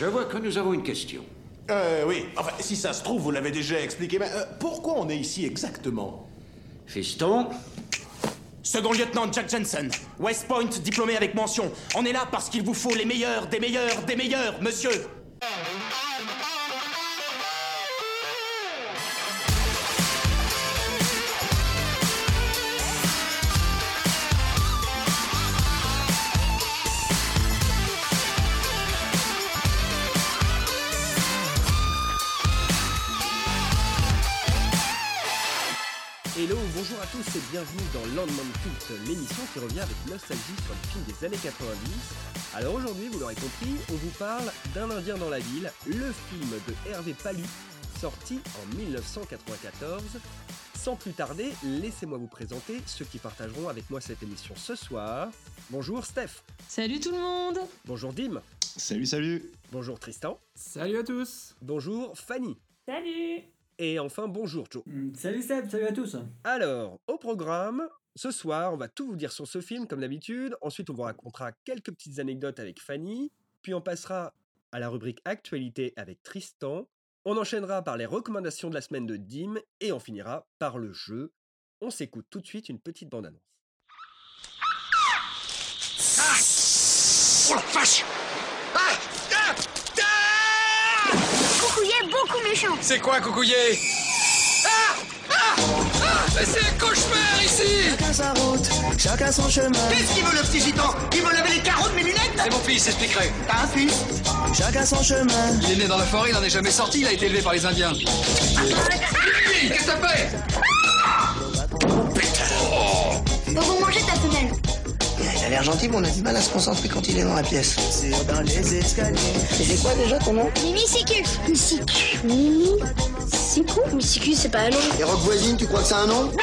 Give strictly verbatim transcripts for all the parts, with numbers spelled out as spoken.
Je vois que nous avons une question. Euh, oui. Enfin, si ça se trouve, vous l'avez déjà expliqué, mais euh, pourquoi on est ici exactement? Fiston, Second lieutenant Jack Jensen, West Point, diplômé avec mention. On est là parce qu'il vous faut les meilleurs, des meilleurs, des meilleurs, monsieur. Hello, bonjour à tous et bienvenue dans Landman Cult, l'émission qui revient avec nostalgie sur les films des années quatre-vingt-dix. Alors aujourd'hui, vous l'aurez compris, on vous parle d'Un Indien dans la ville, le film de Hervé Palu, sorti en dix-neuf cent quatre-vingt-quatorze. Sans plus tarder, laissez-moi vous présenter ceux qui partageront avec moi cette émission ce soir. Bonjour Steph. Salut tout le monde. Bonjour Dim. Salut, salut. Bonjour Tristan. Salut à tous. Bonjour Fanny. Salut. Et enfin, bonjour Joe. Mm, salut Seb, salut à tous. Alors, au programme, ce soir, on va tout vous dire sur ce film, comme d'habitude. Ensuite, on vous racontera quelques petites anecdotes avec Fanny. Puis, on passera à la rubrique Actualité avec Tristan. On enchaînera par les recommandations de la semaine de Dim. Et on finira par le jeu. On s'écoute tout de suite une petite bande-annonce. Ah oh la vache ah ah ah Coucouillet beaucoup méchant. C'est quoi, Coucouillet? Ah ah ah mais c'est un cauchemar ici. Chacun sa route, chacun son chemin. Qu'est-ce qu'il veut le petit gitan? Il veut laver les carreaux de mes lunettes? C'est mon fils, expliquerai. T'as un fils? Chacun son chemin. Il est né dans la forêt, il n'en est jamais sorti, il a été élevé par les Indiens. Hey, qu'est-ce que t'as fait? Faut vous manger ta femelle. Il a l'air gentil, mais on a du mal à se concentrer quand il est dans la pièce. C'est dans les escaliers. Et c'est quoi déjà ton nom? Mimi Sicu. Sicu. Mimi Sicu. Mimi Sicu, c'est pas un nom. Et Rock Voisine, tu crois que c'est un nom?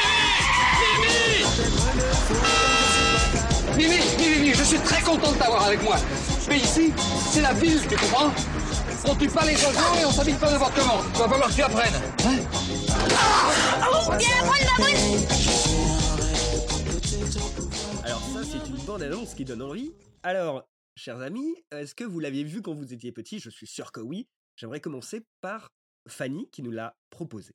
Mimi, Mimi, Mimi, je suis très content de t'avoir avec moi. Mais ici, c'est la ville, tu comprends? On tue pas les oiseaux et on s'habille pas n'importe comment. Il va falloir que tu apprennes. Hein? Oh, viens la prendre ma brune. Alors ça, c'est une bande-annonce qui donne envie. Alors, chers amis, est-ce que vous l'aviez vu quand vous étiez petit? Je suis sûr que oui. J'aimerais commencer par Fanny qui nous l'a proposé.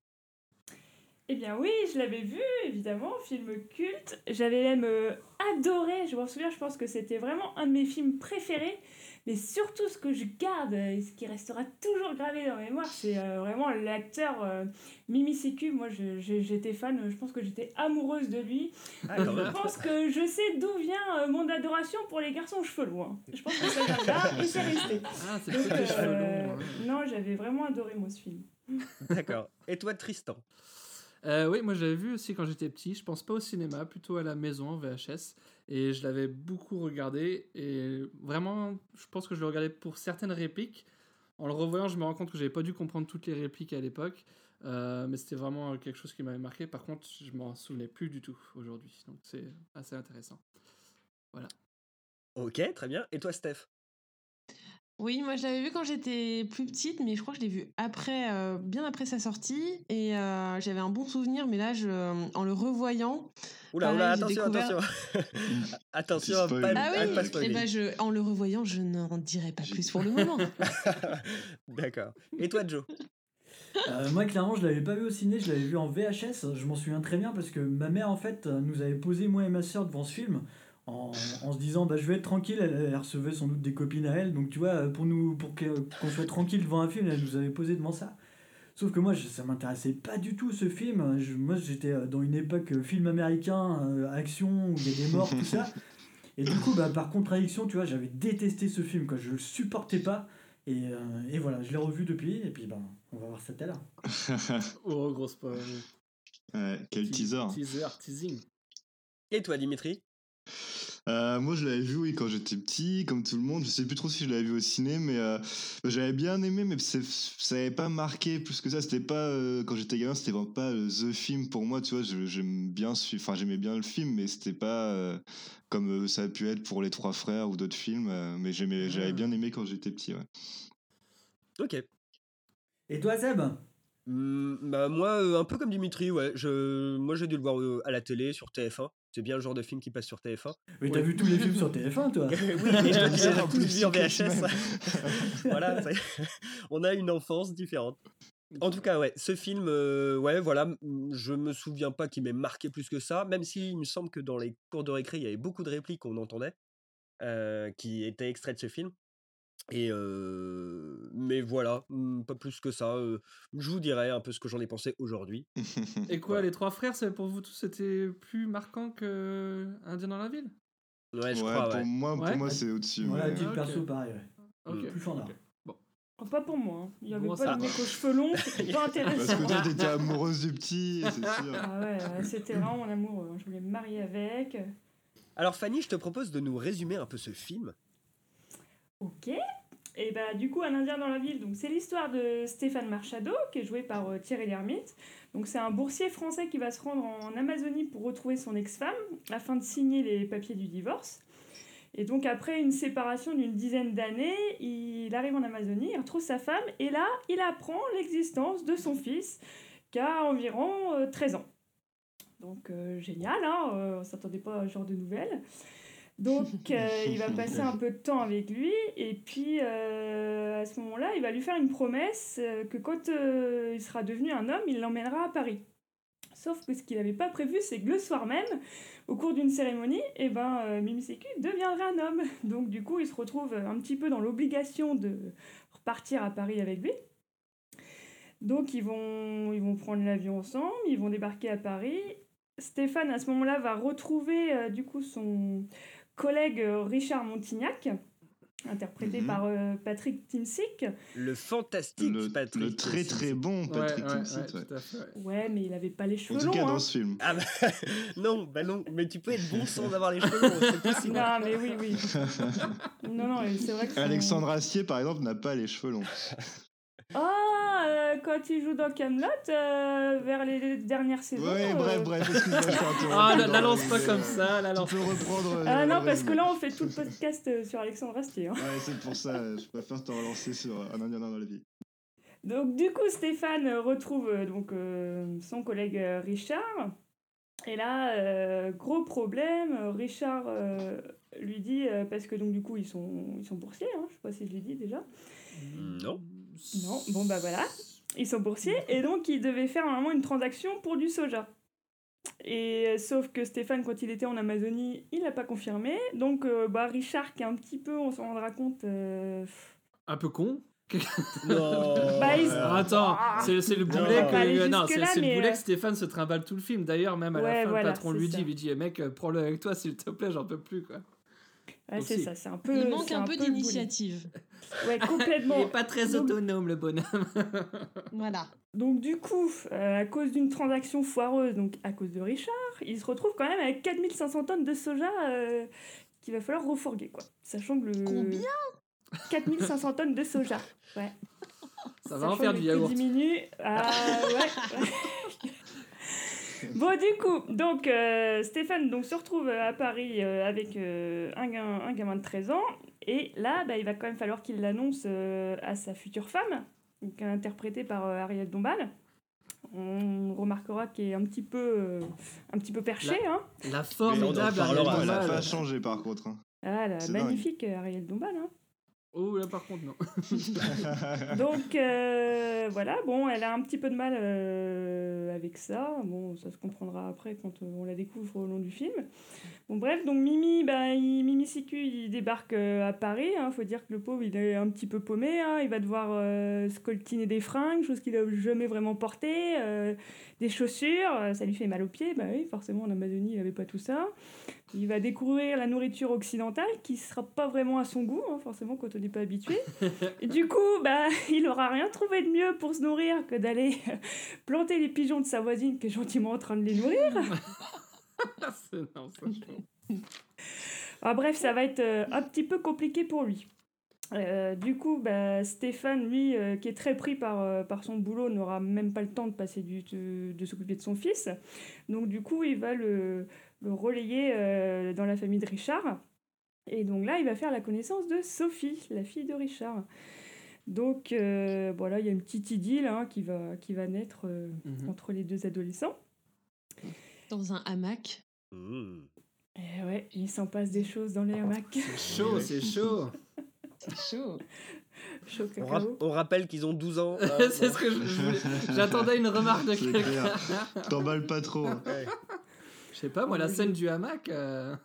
Eh bien oui, je l'avais vu, évidemment, film culte. J'avais même euh, adoré, je m'en souviens, je pense que c'était vraiment un de mes films préférés. Mais surtout, ce que je garde, et ce qui restera toujours gravé dans ma mémoire, c'est euh, vraiment l'acteur euh, Mimi Siku. Moi, je, je, j'étais fan, je pense que j'étais amoureuse de lui. Ah, je pense que je sais d'où vient euh, mon adoration pour les garçons aux cheveux longs. Hein. Je pense que ça vient là et c'est resté. Ah, c'est Donc, pas les cheveux euh, longs. Hein. Non, j'avais vraiment adoré, moi, ce film. D'accord. Et toi, Tristan? Euh, oui, moi je l'avais vu aussi quand j'étais petit. Je pense pas au cinéma, plutôt à la maison, en V H S. Et je l'avais beaucoup regardé. Et vraiment, je pense que je le regardais pour certaines répliques. En le revoyant, je me rends compte que j'avais pas dû comprendre toutes les répliques à l'époque. Euh, mais c'était vraiment quelque chose qui m'avait marqué. Par contre, je m'en souvenais plus du tout aujourd'hui. Donc c'est assez intéressant. Voilà. Ok, très bien. Et toi, Steph? Oui, moi je l'avais vu quand j'étais plus petite, mais je crois que je l'ai vu après, euh, bien après sa sortie, et euh, j'avais un bon souvenir, mais là, je, en le revoyant... Oula, pareil, oula, j'ai attention, découvert... attention. Attention à Spoil. pas, Ah à oui, pas spoiler. et ben je, en le revoyant, je n'en dirai pas plus pour le moment. D'accord. Et toi, Joe? Euh, moi, clairement, je l'avais pas vu au ciné, je l'avais vu en V H S. Je m'en souviens très bien parce que ma mère, en fait, nous avait posé, moi et ma soeur, devant ce film en, en se disant, bah, je vais être tranquille. Elle, elle recevait sans doute des copines à elle. Donc, tu vois, pour, nous, pour que, qu'on soit tranquille devant un film, elle nous avait posé devant ça. Sauf que moi, je, ça m'intéressait pas du tout ce film. Je, moi, j'étais dans une époque film américain, euh, action, où il y a des morts, tout ça. Et du coup, bah, par contradiction, tu vois, j'avais détesté ce film, quoi. Je le supportais pas. Et, euh, et voilà, je l'ai revu depuis, et puis ben, on va voir ça tout à l'heure. Oh, gros spoil. Ouais, quel Te- teaser. Teaser, teasing. Et toi, Dimitri? Euh, moi, je l'avais vu, oui, quand j'étais petit, comme tout le monde. Je sais plus trop si je l'avais vu au ciné, mais euh, j'avais bien aimé, mais c'est, ça n'avait pas marqué plus que ça. C'était pas, euh, quand j'étais gamin, c'était vraiment pas euh, the film pour moi, tu vois. Je, j'aime bien, enfin, j'aimais bien le film, mais c'était pas euh, comme euh, ça a pu être pour Les Trois Frères ou d'autres films. Euh, mais j'aimais, j'avais bien aimé quand j'étais petit, ouais. Ok. Et toi, Seb? Mmh, bah moi, euh, un peu comme Dimitri, ouais. Je, moi, j'ai dû le voir euh, à la télé, sur T F un. C'est bien le genre de film qui passe sur T F un. Mais t'as vu tous les films sur T F un, toi? Oui, mais je les ai tous vus en V H S. Voilà, c'est- on a une enfance différente. En tout cas, ouais, ce film, euh, ouais, voilà, m- je me souviens pas qu'il m'ait marqué plus que ça, même s'il me semble que dans les cours de récré, il y avait beaucoup de répliques qu'on entendait, euh, qui étaient extraits de ce film. Et euh, mais voilà, mm, pas plus que ça. euh, je vous dirai un peu ce que j'en ai pensé aujourd'hui. Et quoi, les trois frères, c'est pour vous tous, c'était plus marquant que Indien dans la ville? Ouais, je Ouais, crois, pour ouais. moi, Ouais. pour moi c'est au-dessus. Ouais, mais- titre ok. perso, pareil, ouais. Ok. Plus fort, là. Bon. Oh, pas pour moi. hein. Il y avait Bon, pas ça de mec va. aux cheveux longs, c'était pas Parce intéressant. que toi, t'étais amoureuse du petit, c'est sûr. Ah ouais, ouais, c'était vraiment mon amour. hein. Je voulais me marier avec. Alors Fanny, je te propose de nous résumer un peu ce film. Ok. Et bah du coup, Un Indien dans la ville, donc c'est l'histoire de Stéphane Marchado, qui est joué par euh, Thierry Lhermitte. Donc c'est un boursier français qui va se rendre en Amazonie pour retrouver son ex-femme afin de signer les papiers du divorce. Et donc après une séparation d'une dizaine d'années, il arrive en Amazonie, il retrouve sa femme et là, il apprend l'existence de son fils qui a environ euh, treize ans. Donc euh, génial, hein, euh, on s'attendait pas à ce genre de nouvelles. Donc euh, il va passer un peu de temps avec lui et puis euh, à ce moment-là, il va lui faire une promesse euh, que quand euh, il sera devenu un homme, il l'emmènera à Paris. Sauf que ce qu'il n'avait pas prévu, c'est que le soir même, au cours d'une cérémonie, eh ben, euh, Mimi Sécu deviendra un homme. Donc du coup, il se retrouve un petit peu dans l'obligation de repartir à Paris avec lui. Donc ils vont, ils vont prendre l'avion ensemble, ils vont débarquer à Paris. Stéphane, à ce moment-là, va retrouver euh, du coup son collègue euh, Richard Montignac, interprété Mhm. par euh, Patrick Timsit. Le fantastique Le, Patrick. le très très bon Patrick ouais, ouais, Timsit, ouais, ouais. tout à fait. ouais. Ouais, mais il avait pas les En cheveux tout longs. cas, hein. dans ce film. Ah bah, non, bah non, mais tu peux être bon sans avoir les cheveux longs, c'est possible. Non, mais oui, oui. Non, non, c'est vrai que son- Alexandre Astier, par exemple, n'a pas les cheveux longs. Ah, euh, quand il joue dans Camelot, euh, vers les dernières saisons. Ouais, euh, bref, bref, excuse-moi, je t'ai interrompu. Ah, la, la Non, lance pas mais, comme euh, ça, la lance. Tu peux reprendre. euh, Ah le non, parce que résumé. là, on fait tout le podcast euh, sur Alexandre Astier. hein. Ouais, c'est pour ça, euh, je préfère te relancer sur Un Indien dans la vie. Donc du coup, Stéphane euh, retrouve euh, donc euh, son collègue euh, Richard. Et là, euh, gros problème, euh, Richard euh, lui dit, euh, parce que donc du coup, ils sont, ils sont boursiers, hein, je sais pas si je l'ai dit déjà. Non. Non, bon bah voilà, ils sont boursiers, et donc ils devaient faire normalement une transaction pour du soja. Et euh, sauf que Stéphane, quand il était en Amazonie, il n'a pas confirmé. Donc euh, bah, Richard, qui est un petit peu, on s'en rendra compte... euh, Un peu con. Non. Bah, il- Alors, attends, c'est c'est le boulet Non. que, Pas aller euh, non, c'est jusque-là, c'est le mais, boulet euh, que Stéphane se trimballe tout le film. D'ailleurs, même à la Ouais, fin, voilà, le patron c'est lui ça. dit, lui dit, eh, mec, euh, prends-le avec toi, s'il te plaît, j'en peux plus, quoi. ouais, c'est Aussi. ça, c'est un peu... Il manque c'est un peu le boulet. d'initiative. Ouais, complètement. Il est pas très Donc- autonome, le bonhomme. Voilà. Donc du coup, euh, à cause d'une transaction foireuse, donc à cause de Richard, il se retrouve quand même avec quatre mille cinq cents tonnes de soja euh, qu'il va falloir refourguer, quoi. Sachant que le... Combien quatre mille cinq cents tonnes de soja, ouais. Ça va en Sachant faire que du le prix yaourt. diminue. Ah ouais, ouais. Bon, du coup, donc euh, Stéphane donc, se retrouve à Paris euh, avec euh, un, gamin, un gamin de treize ans. Et là, bah, il va quand même falloir qu'il l'annonce euh, à sa future femme, donc, interprétée par euh, Ariel Dombal. On remarquera qu'elle est un petit peu, euh, un petit peu perchée. La- Hein. La Mais on en formidable parlera, Ariel Elle a Dombal. pas changé par contre. hein. Ah, la C'est magnifique Ariel Dombal. Hein. Oh, là, par contre, non. Donc euh, voilà, bon, elle a un petit peu de mal euh, avec ça. Bon, ça se comprendra après quand euh, on la découvre au long du film. Bon, bref, donc Mimi, bah, il, Mimi Siku, il débarque euh, à Paris. Hein, faut dire que le pauvre, il est un petit peu paumé. Hein, il va devoir euh, scoltiner des fringues, chose qu'il n'a jamais vraiment portée. Euh, des chaussures, euh, ça lui fait mal aux pieds. Bah oui, forcément, en Amazonie, il n'avait pas tout ça. Il va découvrir la nourriture occidentale qui sera pas vraiment à son goût, hein, forcément quand on n'est pas habitué. Et du coup, bah, il aura rien trouvé de mieux pour se nourrir que d'aller planter les pigeons de sa voisine qui est gentiment en train de les nourrir. C'est- non, ça- Ah, bref, ça va être euh, un petit peu compliqué pour lui. Euh, du coup, bah, Stéphane, lui, euh, qui est très pris par, euh, par son boulot, n'aura même pas le temps de passer du, de, de s'occuper de son fils. Donc, du coup, il va le, le relayer euh, dans la famille de Richard. Et donc là, il va faire la connaissance de Sophie, la fille de Richard. Donc, euh, voilà, il y a une petite idylle hein, qui, va, qui va naître euh, Mhm. entre les deux adolescents. Dans un hamac. Mmh. Et ouais, il s'en passe des choses dans les hamacs. C'est chaud, c'est chaud. C'est chaud. Chaud On, ra- cacao. on rappelle qu'ils ont douze ans. C'est ce que je, je voulais. J'attendais une remarque de C'est quelqu'un. clair. T'emballes pas trop. hein. Ouais. Je sais pas, moi, la scène du hamac. euh,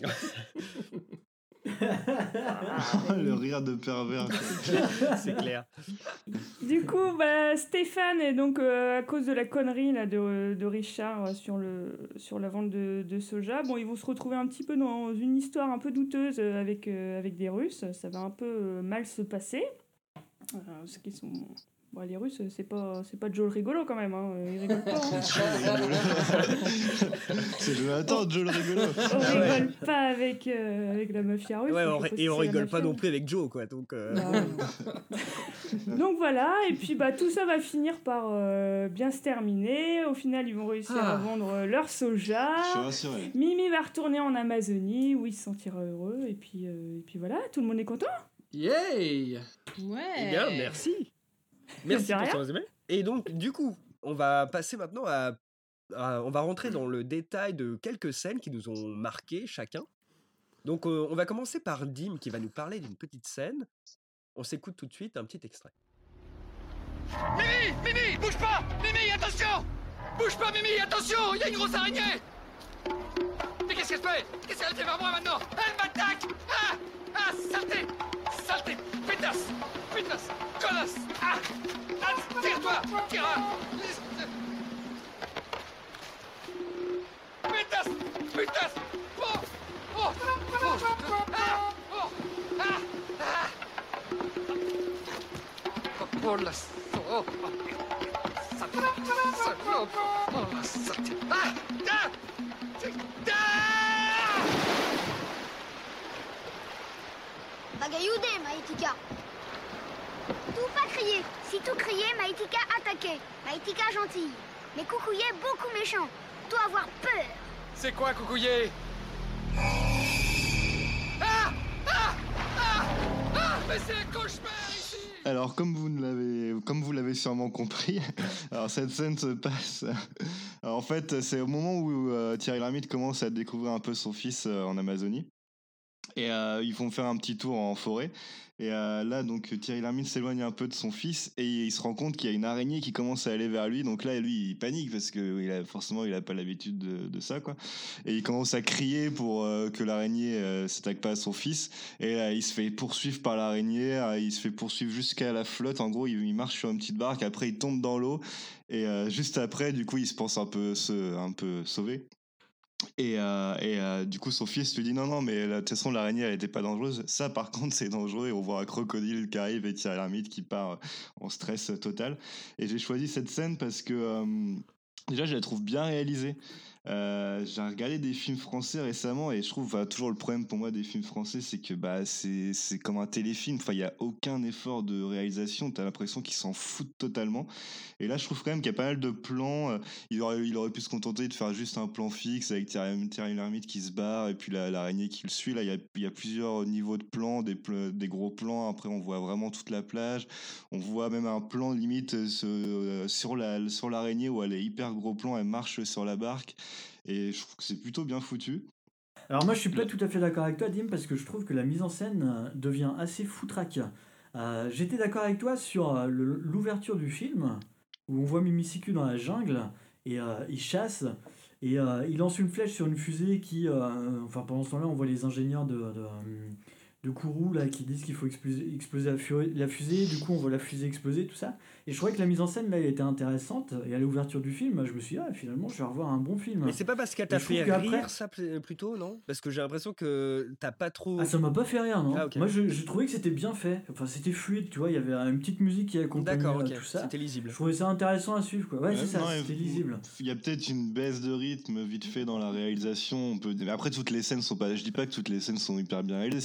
Le rire de pervers. quoi. C'est clair. Du coup, bah, Stéphane, est donc euh, à cause de la connerie là, de, de Richard euh, sur, le, sur la vente de, de soja, bon, ils vont se retrouver un petit peu dans une histoire un peu douteuse euh, avec, euh, avec des Russes. Ça va un peu euh, mal se passer. Euh, parce qu'ils sont... Bon, les Russes, c'est pas, c'est pas Joe le rigolo quand même. Hein. Ils rigolent pas. Hein. C'est Jonathan, Joe le rigolo. On rigole pas avec, euh, avec la mafia russe. Ouais, je on sais ri- pas si et on c'est la rigole pas mafia. non plus avec Joe, quoi. Donc, euh, Non. Donc voilà, et puis bah, tout ça va finir par euh, bien se terminer. Au final, ils vont réussir Ah. à vendre leur soja. Je suis rassuré. Mimi va retourner en Amazonie où il se sentira heureux. Et puis, euh, et puis voilà, tout le monde est content. Yay! Ouais. eh bien, merci. Merci C'est pour rien. ton résumé. Et donc, du coup, on va passer maintenant à, à- On va rentrer dans le détail de quelques scènes qui nous ont marqué chacun. Donc, euh, on va commencer par Dim qui va nous parler d'une petite scène. On s'écoute tout de suite un petit extrait. Mimi, Mimi, bouge pas. Mimi, attention. Bouge pas, Mimi, attention. Il y a une grosse araignée. Mais qu'est-ce qu'elle fait? Qu'est-ce qu'elle fait vers moi maintenant? Elle m'attaque. Ah, ah, saleté, saleté, pétasse, pétasse, connasse. Ah, ah, tire-toi, tire. Pétasse, pétasse. Oh, oh, oh, ah, oh, ah, ah. Oh la salope! Salope! Salope! Oh la saleté! Ah! Ah! Ah! Bagayoudé, Maïtika. Tout pas crier. Si tout criait, Maïtika attaquait. Maïtika gentille. Mais Coucouillé beaucoup méchant. Toi avoir peur. C'est quoi, Coucouillé? Ah! Ah! Ah! Ah! Mais c'est un cauchemar ici! Alors, comme vous ne l'avez, comme vous l'avez sûrement compris, alors cette scène se passe. Alors, en fait, c'est au moment où euh, Thierry Lhermitte commence à découvrir un peu son fils euh, en Amazonie. Et euh, ils vont faire un petit tour en forêt. Et euh, là, donc Thierry Lhermitte s'éloigne un peu de son fils et il se rend compte qu'il y a une araignée qui commence à aller vers lui. Donc là, lui, il panique parce que il a, forcément, il a pas l'habitude de, de ça, quoi. Et il commence à crier pour euh, que l'araignée euh, s'attaque pas à son fils. Et là, il se fait poursuivre par l'araignée. euh, Il se fait poursuivre jusqu'à la flotte. En gros, il, il marche sur une petite barque. Après, il tombe dans l'eau. Et euh, juste après, du coup, il se pense un peu, se, un peu sauvé. Et, euh, et euh, du coup, son fils lui dit non, non, mais de toute façon, l'araignée, elle était pas dangereuse. Ça, par contre, c'est dangereux. Et on voit un crocodile qui arrive et Thierry Lhermitte qui part en stress total. Et j'ai choisi cette scène parce que euh, déjà, je la trouve bien réalisée. Euh, j'ai regardé des films français récemment et je trouve bah, toujours le problème pour moi des films français, c'est que bah c'est c'est comme un téléfilm. Enfin, il y a aucun effort de réalisation. T'as l'impression qu'ils s'en foutent totalement. Et là, je trouve quand même qu'il y a pas mal de plans. Il aurait il aurait pu se contenter de faire juste un plan fixe avec Thierry, Thierry Lhermitte qui se barre et puis la, l'araignée qui le suit. Là, il y a il y a plusieurs niveaux de plans, des pl- des gros plans. Après, on voit vraiment toute la plage. On voit même un plan limite euh, ce- sur la sur l'araignée où elle est hyper gros plan. Elle marche sur la barque. Et je trouve que c'est plutôt bien foutu. Alors moi je suis pas tout à fait d'accord avec toi Dim parce que je trouve que la mise en scène euh, devient assez foutraque. Euh, J'étais d'accord avec toi sur euh, le- l'ouverture du film où on voit Mimicicu dans la jungle et euh, il chasse et euh, il lance une flèche sur une fusée qui... euh, enfin pendant ce temps-là on voit les ingénieurs de... de euh, de Kourou là qui disent qu'il faut exploser, exploser la, fu- la fusée, du coup on voit la fusée exploser, tout ça. Et je trouvais que la mise en scène là elle était intéressante et à l'ouverture du film je me suis dit ah, finalement je vais revoir un bon film. Mais c'est pas parce qu'elle Et t'a je trouve fait qu'après- rire ça pl- plutôt, non? Parce que j'ai l'impression que t'as pas trop. Ah ça m'a pas fait rire non. Ah, ok. Moi je, je trouvais que c'était bien fait, enfin c'était fluide, tu vois, il y avait une petite musique qui accompagnait D'accord, euh, ok. tout ça. C'était lisible. Je trouvais ça intéressant à suivre quoi. Ouais, Ouais, c'est ça, non, c'était et- lisible. Il y a peut-être une baisse de rythme vite fait dans la réalisation. On peut... mais après, toutes les scènes sont pas. Je dis pas que toutes les scènes sont hyper bien réalisées, c'est pas le but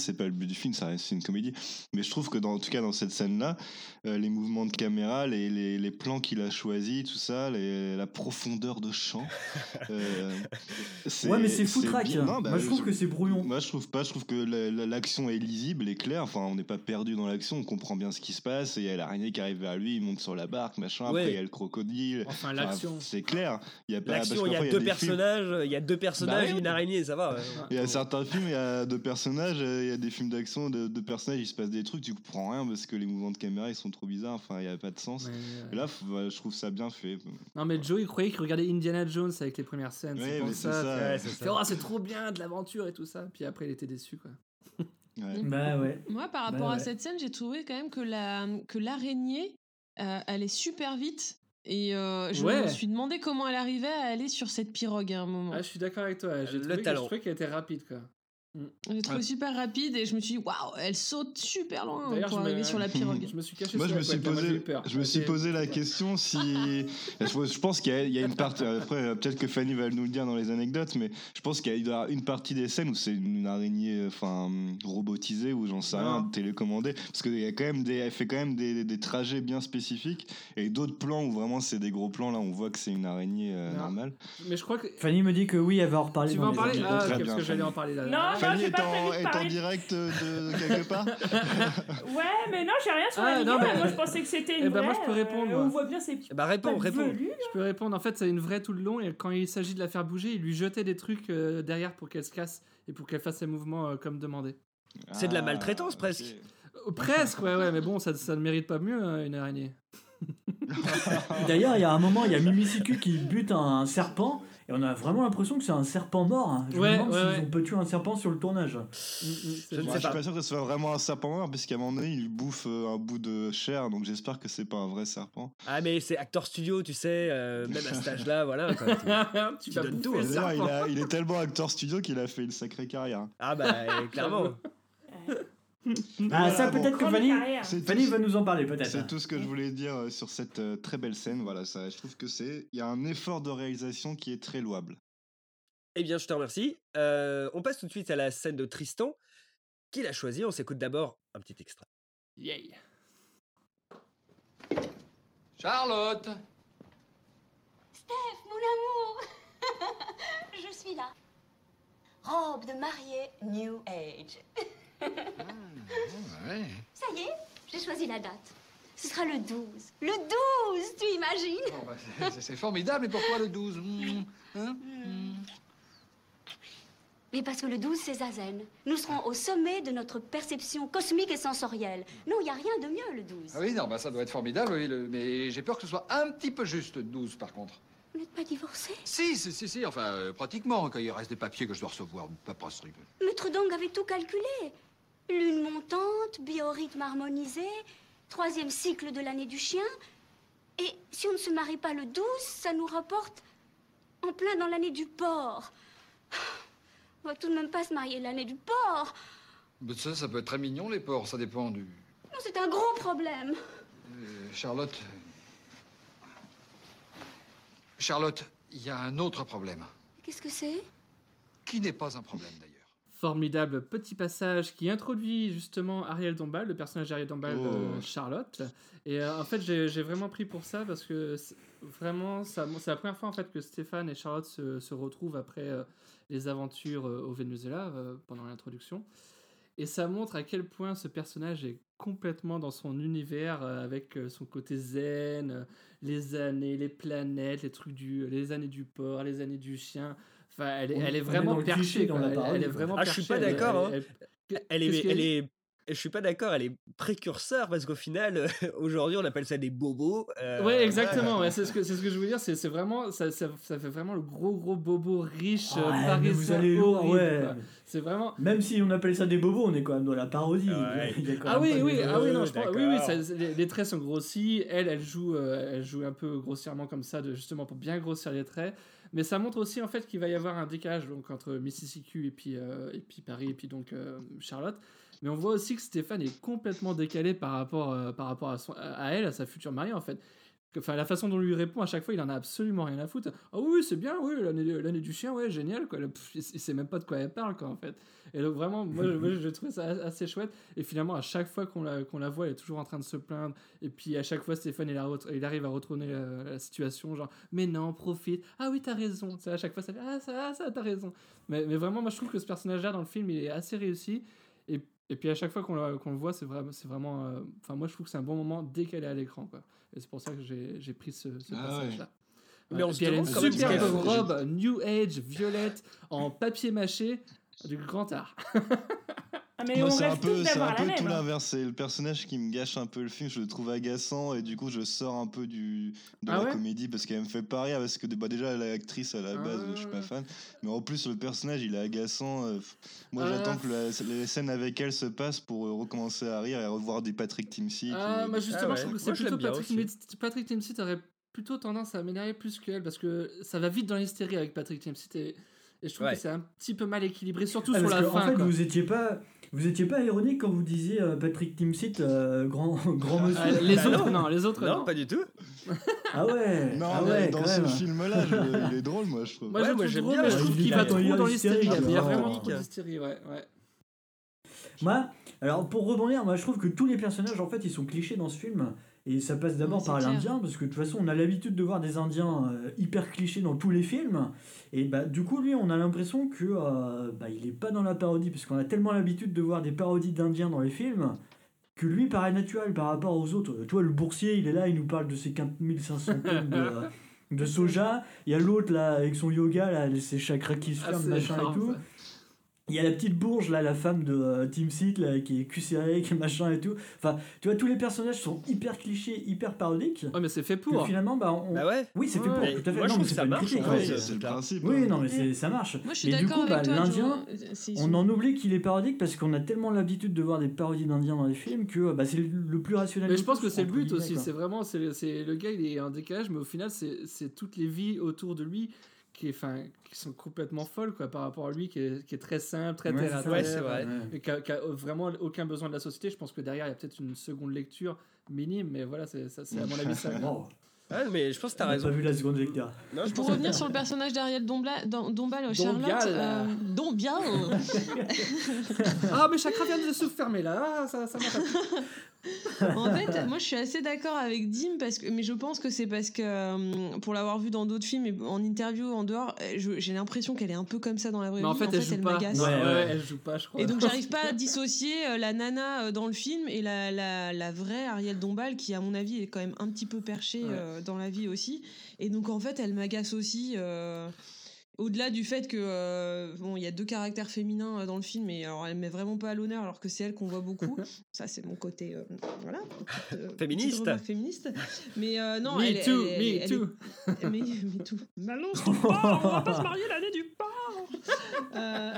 du film, ça reste une comédie. Mais je trouve que dans, en tout cas dans cette scène-là, euh, les mouvements de caméra, les, les, les plans qu'il a choisis, tout ça, les, la profondeur de champ. euh, ouais, mais c'est foutraque. Bah, moi, je trouve que c'est brouillon. Moi, je trouve pas. Je trouve que la, la, l'action est lisible et claire. Enfin, on n'est pas perdu dans l'action. On comprend bien ce qui se passe. Il y a l'araignée qui arrive vers lui, il monte sur la barque, machin. Ouais. Après, il y a le crocodile. Enfin, l'action. Enfin, c'est clair. Il y a pas, l'action, il y a deux personnages. Il y a deux personnages bah, et une araignée, ça va. Ouais. Il y a certains films, il y a deux personnages. Il y a des films d'action, de deux personnages, il se passe des trucs, tu comprends rien parce que les mouvements de caméra ils sont trop bizarres. Enfin, il y a pas de sens. Ouais, ouais. Et là, je trouve ça bien fait. Non, mais Joe, il croyait qu'il regardait Indiana Jones avec les premières scènes. Ouais, c'est pour mais ça. c'est ça. Ouais, c'est c'est, ça. oh, c'est trop bien de l'aventure et tout ça. Puis après, il était déçu, quoi. Ouais. Bah ouais. Moi, par rapport bah, à ouais. cette scène, j'ai trouvé quand même que, la, que l'araignée euh, allait super vite. Et euh, je Ouais. me suis demandé comment elle arrivait à aller sur cette pirogue à un moment. Ah, je suis d'accord avec toi. J'ai Le trouvé, que, je talent. trouvais qu'elle était rapide, quoi. J'ai trouvé Ah. super rapide et je me suis dit, waouh, elle saute super loin D'ailleurs, pour je me- arriver sur la pirogue. Je me suis caché Moi, sous je la me suis couette, là, moi, j'ai posé, eu peur. je me suis Ok. posé la question si. Je je pense qu'il y a, il y a une partie. Après, euh, peut-être que Fanny va nous le dire dans les anecdotes, mais je pense qu'il y a- il doit y avoir une partie des scènes où c'est une, une araignée, enfin, robotisée ou j'en sais rien, Non. télécommandée, parce qu'il y a quand même des, elle fait quand même des, des trajets bien spécifiques et d'autres plans où vraiment c'est des gros plans. Là, on voit que c'est une araignée euh, Non. normale. Mais je crois que. Fanny me dit que oui, elle va en reparler. Tu dans vas en les parler anecdotes. Ah, Très ok, bien, parce que j'allais Fanny. en parler là. Non, Fanny non, j'ai est pas en, prévu de est en parler. direct de, de quelque part. Ouais, mais non, j'ai rien sur Ah, la non, vidéo. mais- Moi, je pensais que c'était une Eh ben, moi, vraie, je peux répondre, euh, moi. on voit bien ses Eh bah, réponds, pattes réponds. velues. Je peux répondre. En fait, c'est une vraie tout le long et quand il s'agit de la faire bouger, il lui jetait des trucs euh, derrière pour qu'elle se casse et pour qu'elle fasse ses mouvements euh, comme demandé. C'est de la Ah, maltraitance, ok. presque. Euh, presque, ouais, ouais, mais bon, ça, ça ne mérite pas mieux hein, une araignée. D'ailleurs, il y a un moment, il y a Mimicicu qui bute un serpent et on a vraiment l'impression que c'est un serpent mort. hein. Je Ouais, me demande ouais, s'ils ouais. ont pas tué un serpent sur le tournage. Mm, mm, c'est Je ne vrai. Moi, sais je suis pas. pas sûr que ce soit vraiment un serpent mort, parce qu'à un moment donné, il bouffe euh, un bout de chair, donc j'espère que c'est pas un vrai serpent. Ah, mais c'est Actor Studio, tu sais, euh, même à cet âge-là, voilà. quoi. tu Tu vas donnes bouffer tout, le hein. D'ailleurs, il, serpent. a- il est tellement acteur studio qu'il a fait une sacrée carrière. Ah, bah, clairement. Ah, ça, Voilà, bon. peut-être que Grande Fanny, carrière. C'est Fanny tout, va nous en parler, peut-être. c'est tout ce que je voulais dire euh, sur cette euh, très belle scène. Voilà, ça, je trouve que c'est. Il y a un effort de réalisation qui est très louable. Eh bien, je te remercie. Euh, on passe tout de suite à la scène de Tristan. Qui l'a choisi? On s'écoute d'abord un petit extrait. Yay. Charlotte! Steph, mon amour Je suis là. Robe de mariée New Age. Ouais. Ça y est, j'ai choisi la date. Ce sera le douze. Le douze, tu imagines? Bon, bah, c'est, c'est formidable, et pourquoi le douze? Hmm, hein? Hmm. Mais parce que le douze, c'est Zazen. Nous serons au sommet de notre perception cosmique et sensorielle. Non, il n'y a rien de mieux, le douze. Ah oui, non, bah ça doit être formidable, oui, le- mais j'ai peur que ce soit un petit peu juste, le douze, par contre. Vous n'êtes pas divorcé? Si, si, si, si, enfin, euh, pratiquement, quand il reste des papiers que je dois recevoir, une paperasserie. Maître Dong avait tout calculé. Lune montante, biorhythme harmonisé, troisième cycle de l'année du chien. Et si on ne se marie pas le douze, ça nous rapporte en plein dans l'année du porc. On va tout de même pas se marier l'année du porc. Mais ça, ça peut être très mignon, les porcs, ça dépend du... Non, c'est un gros problème. Euh, Charlotte... Charlotte, il y a un autre problème, Qu'est-ce que c'est? qui n'est pas un problème, d'ailleurs. Formidable petit passage qui introduit justement Ariel Dombal, le personnage d'Ariel Dombal Oh. de Charlotte. Et euh, en fait, j'ai j'ai vraiment pris pour ça parce que c'est- vraiment, ça- c'est la première fois en fait que Stéphane et Charlotte se, se retrouvent après euh, les aventures euh, au Venezuela euh, pendant l'introduction. Et ça montre à quel point ce personnage est complètement dans son univers euh, avec euh, son côté zen, euh, les années, les planètes, les trucs du, les années du porc, les années du chien. Enfin, elle, est- On- elle est on est vraiment dans le cliché, perchée. dans quoi. la Elle, parole, elle est quoi. vraiment Ah, je suis perchée. pas Elle- d'accord, hein. elle- elle- Elle qu'est-ce est, qu'elle elle dit est, je suis pas d'accord, elle est précurseur parce qu'au final, euh, aujourd'hui, on appelle ça des bobos. euh, Ouais, exactement. Ouais, c'est ce que c'est ce que je veux dire. C'est c'est vraiment ça, ça, ça fait vraiment le gros gros bobo riche euh, Ouais, mais parisien vous allez loin, horrible, ouais. quoi. C'est vraiment. Même si on appelle ça des bobos, on est quand même dans la parodie. Ouais. Il y a quand Ah même oui, pas oui, de- ah oui, non, je pense, oui, oui, d'accord. ça- les, les traits sont grossis. Elle, elle joue, euh, elle joue un peu grossièrement comme ça, de, justement pour bien grossir les traits. Mais ça montre aussi en fait qu'il va y avoir un décalage donc entre Mississippi et puis euh, et puis Paris et puis donc euh, Charlotte. Mais on voit aussi que Stéphane est complètement décalé par rapport euh, par rapport à, son, à elle, à sa future mariée en fait. Enfin, la façon dont lui répond à chaque fois, il en a absolument rien à foutre. Ah oui, c'est bien, oui, l'année, l'année du chien, ouais, génial, quoi. Pff, il, il sait même pas de quoi elle parle, quoi, en fait. Et donc, vraiment, moi, je, moi, je trouve ça assez chouette. Et finalement, à chaque fois qu'on la, qu'on la voit, elle est toujours en train de se plaindre. Et puis, à chaque fois, Stéphane, il, a, il arrive à retourner euh, la situation, genre, mais non, profite. Ah oui, t'as raison. Tu sais, à chaque fois, ça fait, ah, ça, ça, t'as raison. Mais, mais vraiment, moi, je trouve que ce personnage-là, dans le film, il est assez réussi. Et, et puis, à chaque fois qu'on, la, qu'on le voit, c'est vraiment. C'est vraiment enfin, euh, moi, je trouve que c'est un bon moment dès qu'elle est à l'écran, quoi. Et c'est pour ça que j'ai, j'ai pris ce, ce ah passage-là. Ouais. Mais on et puis elle a une superbe superbe robe New Age violette en papier mâché du grand art. Ah mais Moi, on c'est un rêve peu, tous c'est d'avoir un la peu même. tout hein. l'inverse. C'est le personnage qui me gâche un peu le film. Je le trouve agaçant et du coup, je sors un peu du, de Ah la ouais comédie parce qu'elle me fait pas rire. Parce que bah, déjà, l'actrice à la base, Ah. je suis pas fan. Mais en plus, le personnage, il est agaçant. Euh, Moi, Ah. j'attends que la- les scènes avec elle se passent pour euh, recommencer à rire et revoir des Patrick Timsit. Ah, ou- bah justement, Ah ouais. je trouve que c'est Moi, je plutôt l'aime bien Patrick, aussi. Timsit- Patrick Timsit aurait plutôt tendance à m'énerver plus qu'elle parce que ça va vite dans l'hystérie avec Patrick Timsit et, et je trouve Ouais. que c'est un petit peu mal équilibré, surtout Ah, sur parce la que, fin. en fait, quoi. vous étiez pas, vous étiez pas ironique quand vous disiez euh, Patrick Timsit, euh, grand, grand monsieur. Ah, les Bah autres, non. non, les autres, Non, non. pas du tout. Ah ouais. Non, ah mais ouais, dans quand ce même. film-là, je- il est drôle, moi, je trouve. Moi, Ouais, je le moi, trouve j'aime drôle, bien, mais je je trouve trouve qu'il qu'il va est trop dans hystérique, l'hystérie. Il y a ouais. vraiment Ouais. trop d'hystérie, ouais. ouais. Moi, alors pour rebondir, moi je trouve que tous les personnages en fait ils sont clichés dans ce film et ça passe d'abord Ouais, c'est par clair. l'Indien parce que de toute façon on a l'habitude de voir des Indiens euh, hyper clichés dans tous les films et bah du coup lui on a l'impression que euh, bah, il est pas dans la parodie parce qu'on a tellement l'habitude de voir des parodies d'Indiens dans les films que lui paraît naturel par rapport aux autres. Tu vois le boursier il est là il nous parle de ses quinze mille cinq cents tonnes de, de soja, il y a l'autre là avec son yoga là ses chakras qui se Ah, ferment c'est machin marrant, et tout. ça. Il y a la petite bourge, là, la femme de euh, Timsit, là, qui est cul serré, qui est machin et tout. Enfin, tu vois, tous les personnages sont hyper clichés, hyper parodiques. Ouais, mais c'est fait Que pour. finalement, bah, on... Bah ouais. Oui, c'est fait pour, Ouais. tout à fait. Moi, je non, trouve mais que c'est ça pas une marche, critique, en ouais, fait, c'est- c'est c'est le clair. principe. Oui, hein. non, mais c'est, ça marche. Moi, je suis Mais du d'accord coup, avec bah, toi. l'Indien, Joe. C'est- on en oublie qu'il est parodique parce qu'on a tellement l'habitude de voir des parodies d'Indiens dans les films que bah, c'est le, le plus rationnel. Mais de je pense tous, que c'est le entre but guillemets, aussi. quoi. C'est vraiment, c'est, c'est le gars, il est en décalage, mais au final, c'est, c'est toutes les vies autour de lui qui, est, enfin, qui sont complètement folles, quoi, par rapport à lui, qui est, qui est très simple, très Ouais, terre à c'est ça. Ouais, terre, c'est vrai. Ouais. et qui a, qui a vraiment aucun besoin de la société. Je pense que derrière, il y a peut-être une seconde lecture minime, mais voilà, c'est, ça, c'est à mon avis ça. quoi. Bon, Ah, mais je pense que t'as on n'a raison. pas vu la seconde lecture. Non, je Pour pense que revenir t'as sur le personnage d'Ariel Dombla, Dom- Dombal, Charlotte, Dombial. euh, Dombial. Ah, mes chakras viennent de se fermer là. Ah, ça, ça m'a pas plu. En fait, moi je suis assez d'accord avec Dim, parce que, mais je pense que c'est parce que, euh, pour l'avoir vu dans d'autres films et en interview, en dehors, euh, je- j'ai l'impression qu'elle est un peu comme ça dans la vraie Mais en vie. fait, elle joue pas. m'agace. Ouais, Ouais, ouais, ouais. elle joue pas, je crois. Et donc j'arrive pas à dissocier euh, la nana euh, dans le film et la, la, la vraie Ariel Dombal qui à mon avis est quand même un petit peu perchée Ouais. euh, dans la vie aussi. Et donc en fait elle m'agace aussi. euh, Au-delà du fait que euh, bon, il y a deux caractères féminins euh, dans le film, et alors elle met vraiment pas à l'honneur, alors que c'est elle qu'on voit beaucoup. Ça, c'est mon côté, euh, voilà, petite, euh, Féministe. petite remarque féministe. Mais euh, non, Me elle, too, elle, me elle, elle too. est- mais, mais tout. Balance ton porc, on va pas se marier l'année du porc. Euh,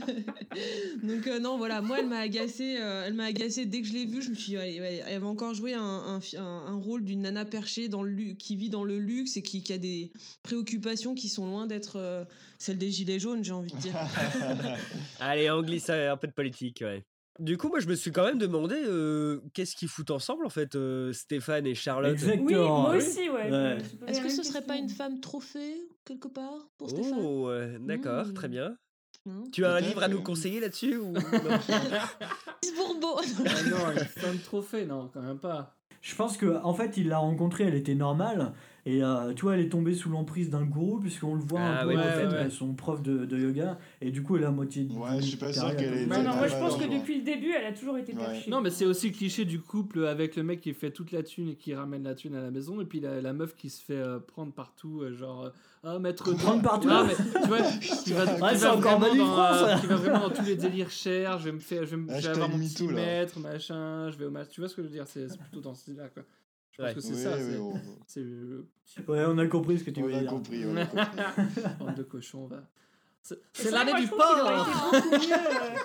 Donc euh, non, voilà, moi elle m'a agacé, euh, elle m'a agacé dès que je l'ai vue. Je me suis dit, ouais, ouais, elle va encore jouer un, un, fi- un, un rôle d'une nana perchée dans le lu- qui vit dans le luxe et qui, qui a des préoccupations qui sont loin d'être euh, celles des gilets jaunes, j'ai envie de dire. Allez, on glisse un un peu de politique, ouais. Du coup, moi, je me suis quand même demandé euh, qu'est-ce qu'ils foutent ensemble, en fait, euh, Stéphane et Charlotte. Exactement. Oui, moi oui. aussi, ouais. Ouais. je me suis posé Est-ce la que même ce serait pas question. une femme trophée quelque part pour Stéphane? Oh, euh, d'accord, Mmh. très bien. Hein Tu as un Peut-être, livre à nous oui. conseiller là-dessus ou non? Miss Bourbeau. Ah non, une femme trophée, non, quand même pas. Je pense que en fait il l'a rencontrée, elle était normale et euh, tu vois elle est tombée sous l'emprise d'un gourou puisqu'on le voit Ah un peu ouais, dans le ouais, film, ouais. elle est son prof de, de yoga et du coup elle est à moitié de Ouais, je suis pas sûr carré, qu'elle à peu ait près. Non, non, moi je Ouais, pense ouais, que ouais. depuis le début, elle a toujours été Ouais. perchée. Non, mais c'est aussi le cliché du couple avec le mec qui fait toute la thune et qui ramène la thune à la maison, et puis la, la meuf qui se fait euh, prendre partout, euh, genre, euh, ah, maître Prendre partout. Ah, mais tu vois, qui va, qui Ouais, c'est va encore vraiment Manu dans, France, euh, ça. qui va vraiment dans tous les délires chers, je vais me faire, je vais, me- je vais Hashtag avoir mon MeToo, petit là. maître, machin, je vais au match, tu vois ce que je veux dire, c'est c'est plutôt dans ce style-là, quoi. Je pense Ouais. que c'est Oui, ça, oui, c'est, on- c'est le Ouais, on a compris ce que tu on voulais a dire. compris, on a compris. bande de cochons, va. C'est, C'est c'est vrai, l'année moi, du je trouve qu'il aurait porc. été beaucoup mieux,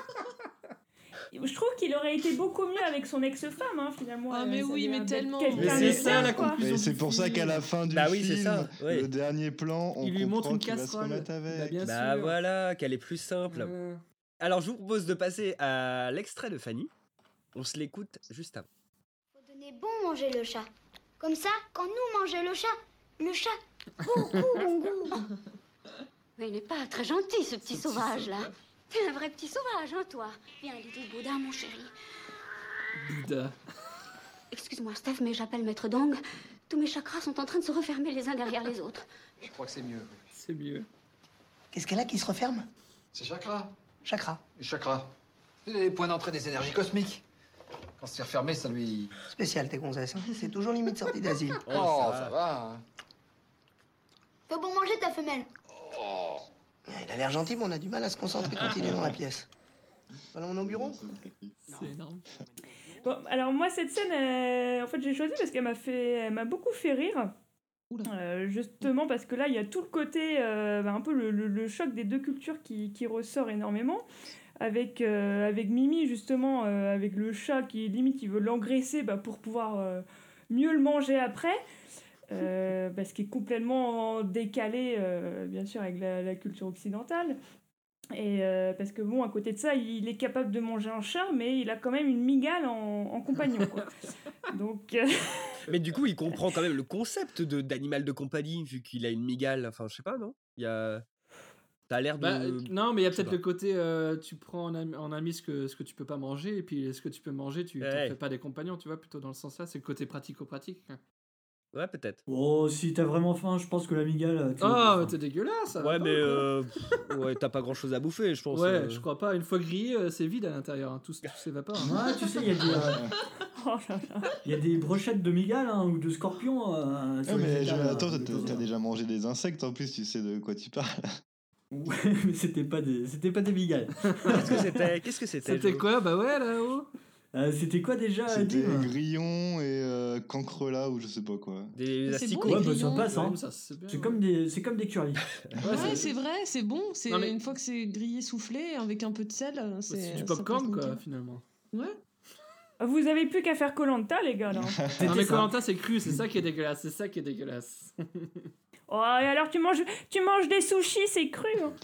euh, Je trouve qu'il aurait été beaucoup mieux avec son ex-femme, hein, finalement. Ah, euh, mais ça oui, avait mais l'air d'être tellement. quelqu'un Mais de c'est ça, bien, la quoi. conclusion. Et c'est pour ça qu'à la fin du Bah oui, c'est film, ça, ouais. le dernier plan, on Il lui montre comprend une qu'il va se casserole. remettre Bah, avec. bien Bah sûr. voilà, qu'elle est plus simple. Euh, Alors, je vous propose de passer à l'extrait de Fanny. On se l'écoute juste avant. Faut donner bon manger le chat. Comme ça, quand nous mangeait le chat, le chat, beaucoup bon goût. Mais il n'est pas très gentil, ce petit sauvage-là. T'es un vrai petit sauvage, hein, toi. Viens, Lily Bouddha, mon chéri. Bouddha. Excuse-moi, Steph, mais j'appelle Maître Dong. Tous mes chakras sont en train de se refermer les uns derrière les autres. Je crois que c'est mieux. C'est mieux. Qu'est-ce qu'elle a qui se referme? C'est chakra. Chakra. Les chakras. C'est les points d'entrée des énergies cosmiques. Quand c'est refermé, ça lui... Spécial, tes gonzesses. Hein. C'est toujours limite sortie d'asile. Oh, oh ça, ça va. va hein. Fais bon manger ta femelle. Oh. Il a l'air gentil, mais on a du mal à se concentrer quand il est dans la pièce. Allons au bureau? C'est énorme. Bon, alors moi, cette scène, euh, en fait, j'ai choisi parce qu'elle m'a fait, elle m'a beaucoup fait rire. Euh, justement parce que là, il y a tout le côté, euh, bah, un peu le, le, le choc des deux cultures qui, qui ressort énormément. Avec, euh, avec Mimi, justement, euh, avec le chat qui, limite, il veut l'engraisser bah, pour pouvoir euh, mieux le manger après. Euh, bah, ce qui est complètement décalé, euh, bien sûr, avec la, la culture occidentale. Et euh, parce que bon, à côté de ça, il est capable de manger un chat, mais il a quand même une migale en, en compagnon, quoi. Donc, euh... mais du coup, il comprend quand même le concept de d'animal de compagnie vu qu'il a une migale. Enfin, je sais pas, non? Il y a, t'as l'air de. Bah, non, mais il y a peut-être le côté, euh, tu prends en ami, en ami ce que ce que tu peux pas manger, et puis ce que tu peux manger, tu ne ouais. fais pas des compagnons, tu vois, plutôt dans le sens là, c'est le côté pratico-pratique. Ouais, peut-être. Oh, si t'as vraiment faim, je pense que la migale. Oh, mais t'es dégueulasse. Ça ouais, va mais pas, euh, ouais, t'as pas grand chose à bouffer, je pense. Ouais, euh... je crois pas. Une fois grillé, euh, c'est vide à l'intérieur. Hein. Tout, tout s'évapore. Hein. Ouais, tu sais, il y a des. Euh... oh là là. Il y a des brochettes de migale hein, ou de scorpions. Euh, ouais, mais je, attends, t'as, t'as déjà mangé des insectes en plus, tu sais de quoi tu parles. Ouais, mais c'était pas des, c'était pas des migales. Qu'est-ce que c'était Qu'est-ce que c'était C'était quoi? Bah ouais, là-haut. Euh, c'était quoi déjà? C'était grillon et euh, cancrelat ou je sais pas quoi. Des asticots. Bon, ouais, bah, ça passe, hein. Ouais, ça, c'est bien, c'est ouais. comme des, c'est comme des curly. Ouais, ouais c'est vrai, c'est bon. C'est non, mais... une fois que c'est grillé, soufflé, avec un peu de sel, c'est, c'est du popcorn quoi, nickel. Finalement. Ouais. Vous avez plus qu'à faire Koh-Lanta, les gars, là. Non mais Koh-Lanta c'est cru, c'est ça qui est dégueulasse, c'est ça qui est dégueulasse. Oh, et alors tu manges, tu manges des sushis, c'est cru. Hein.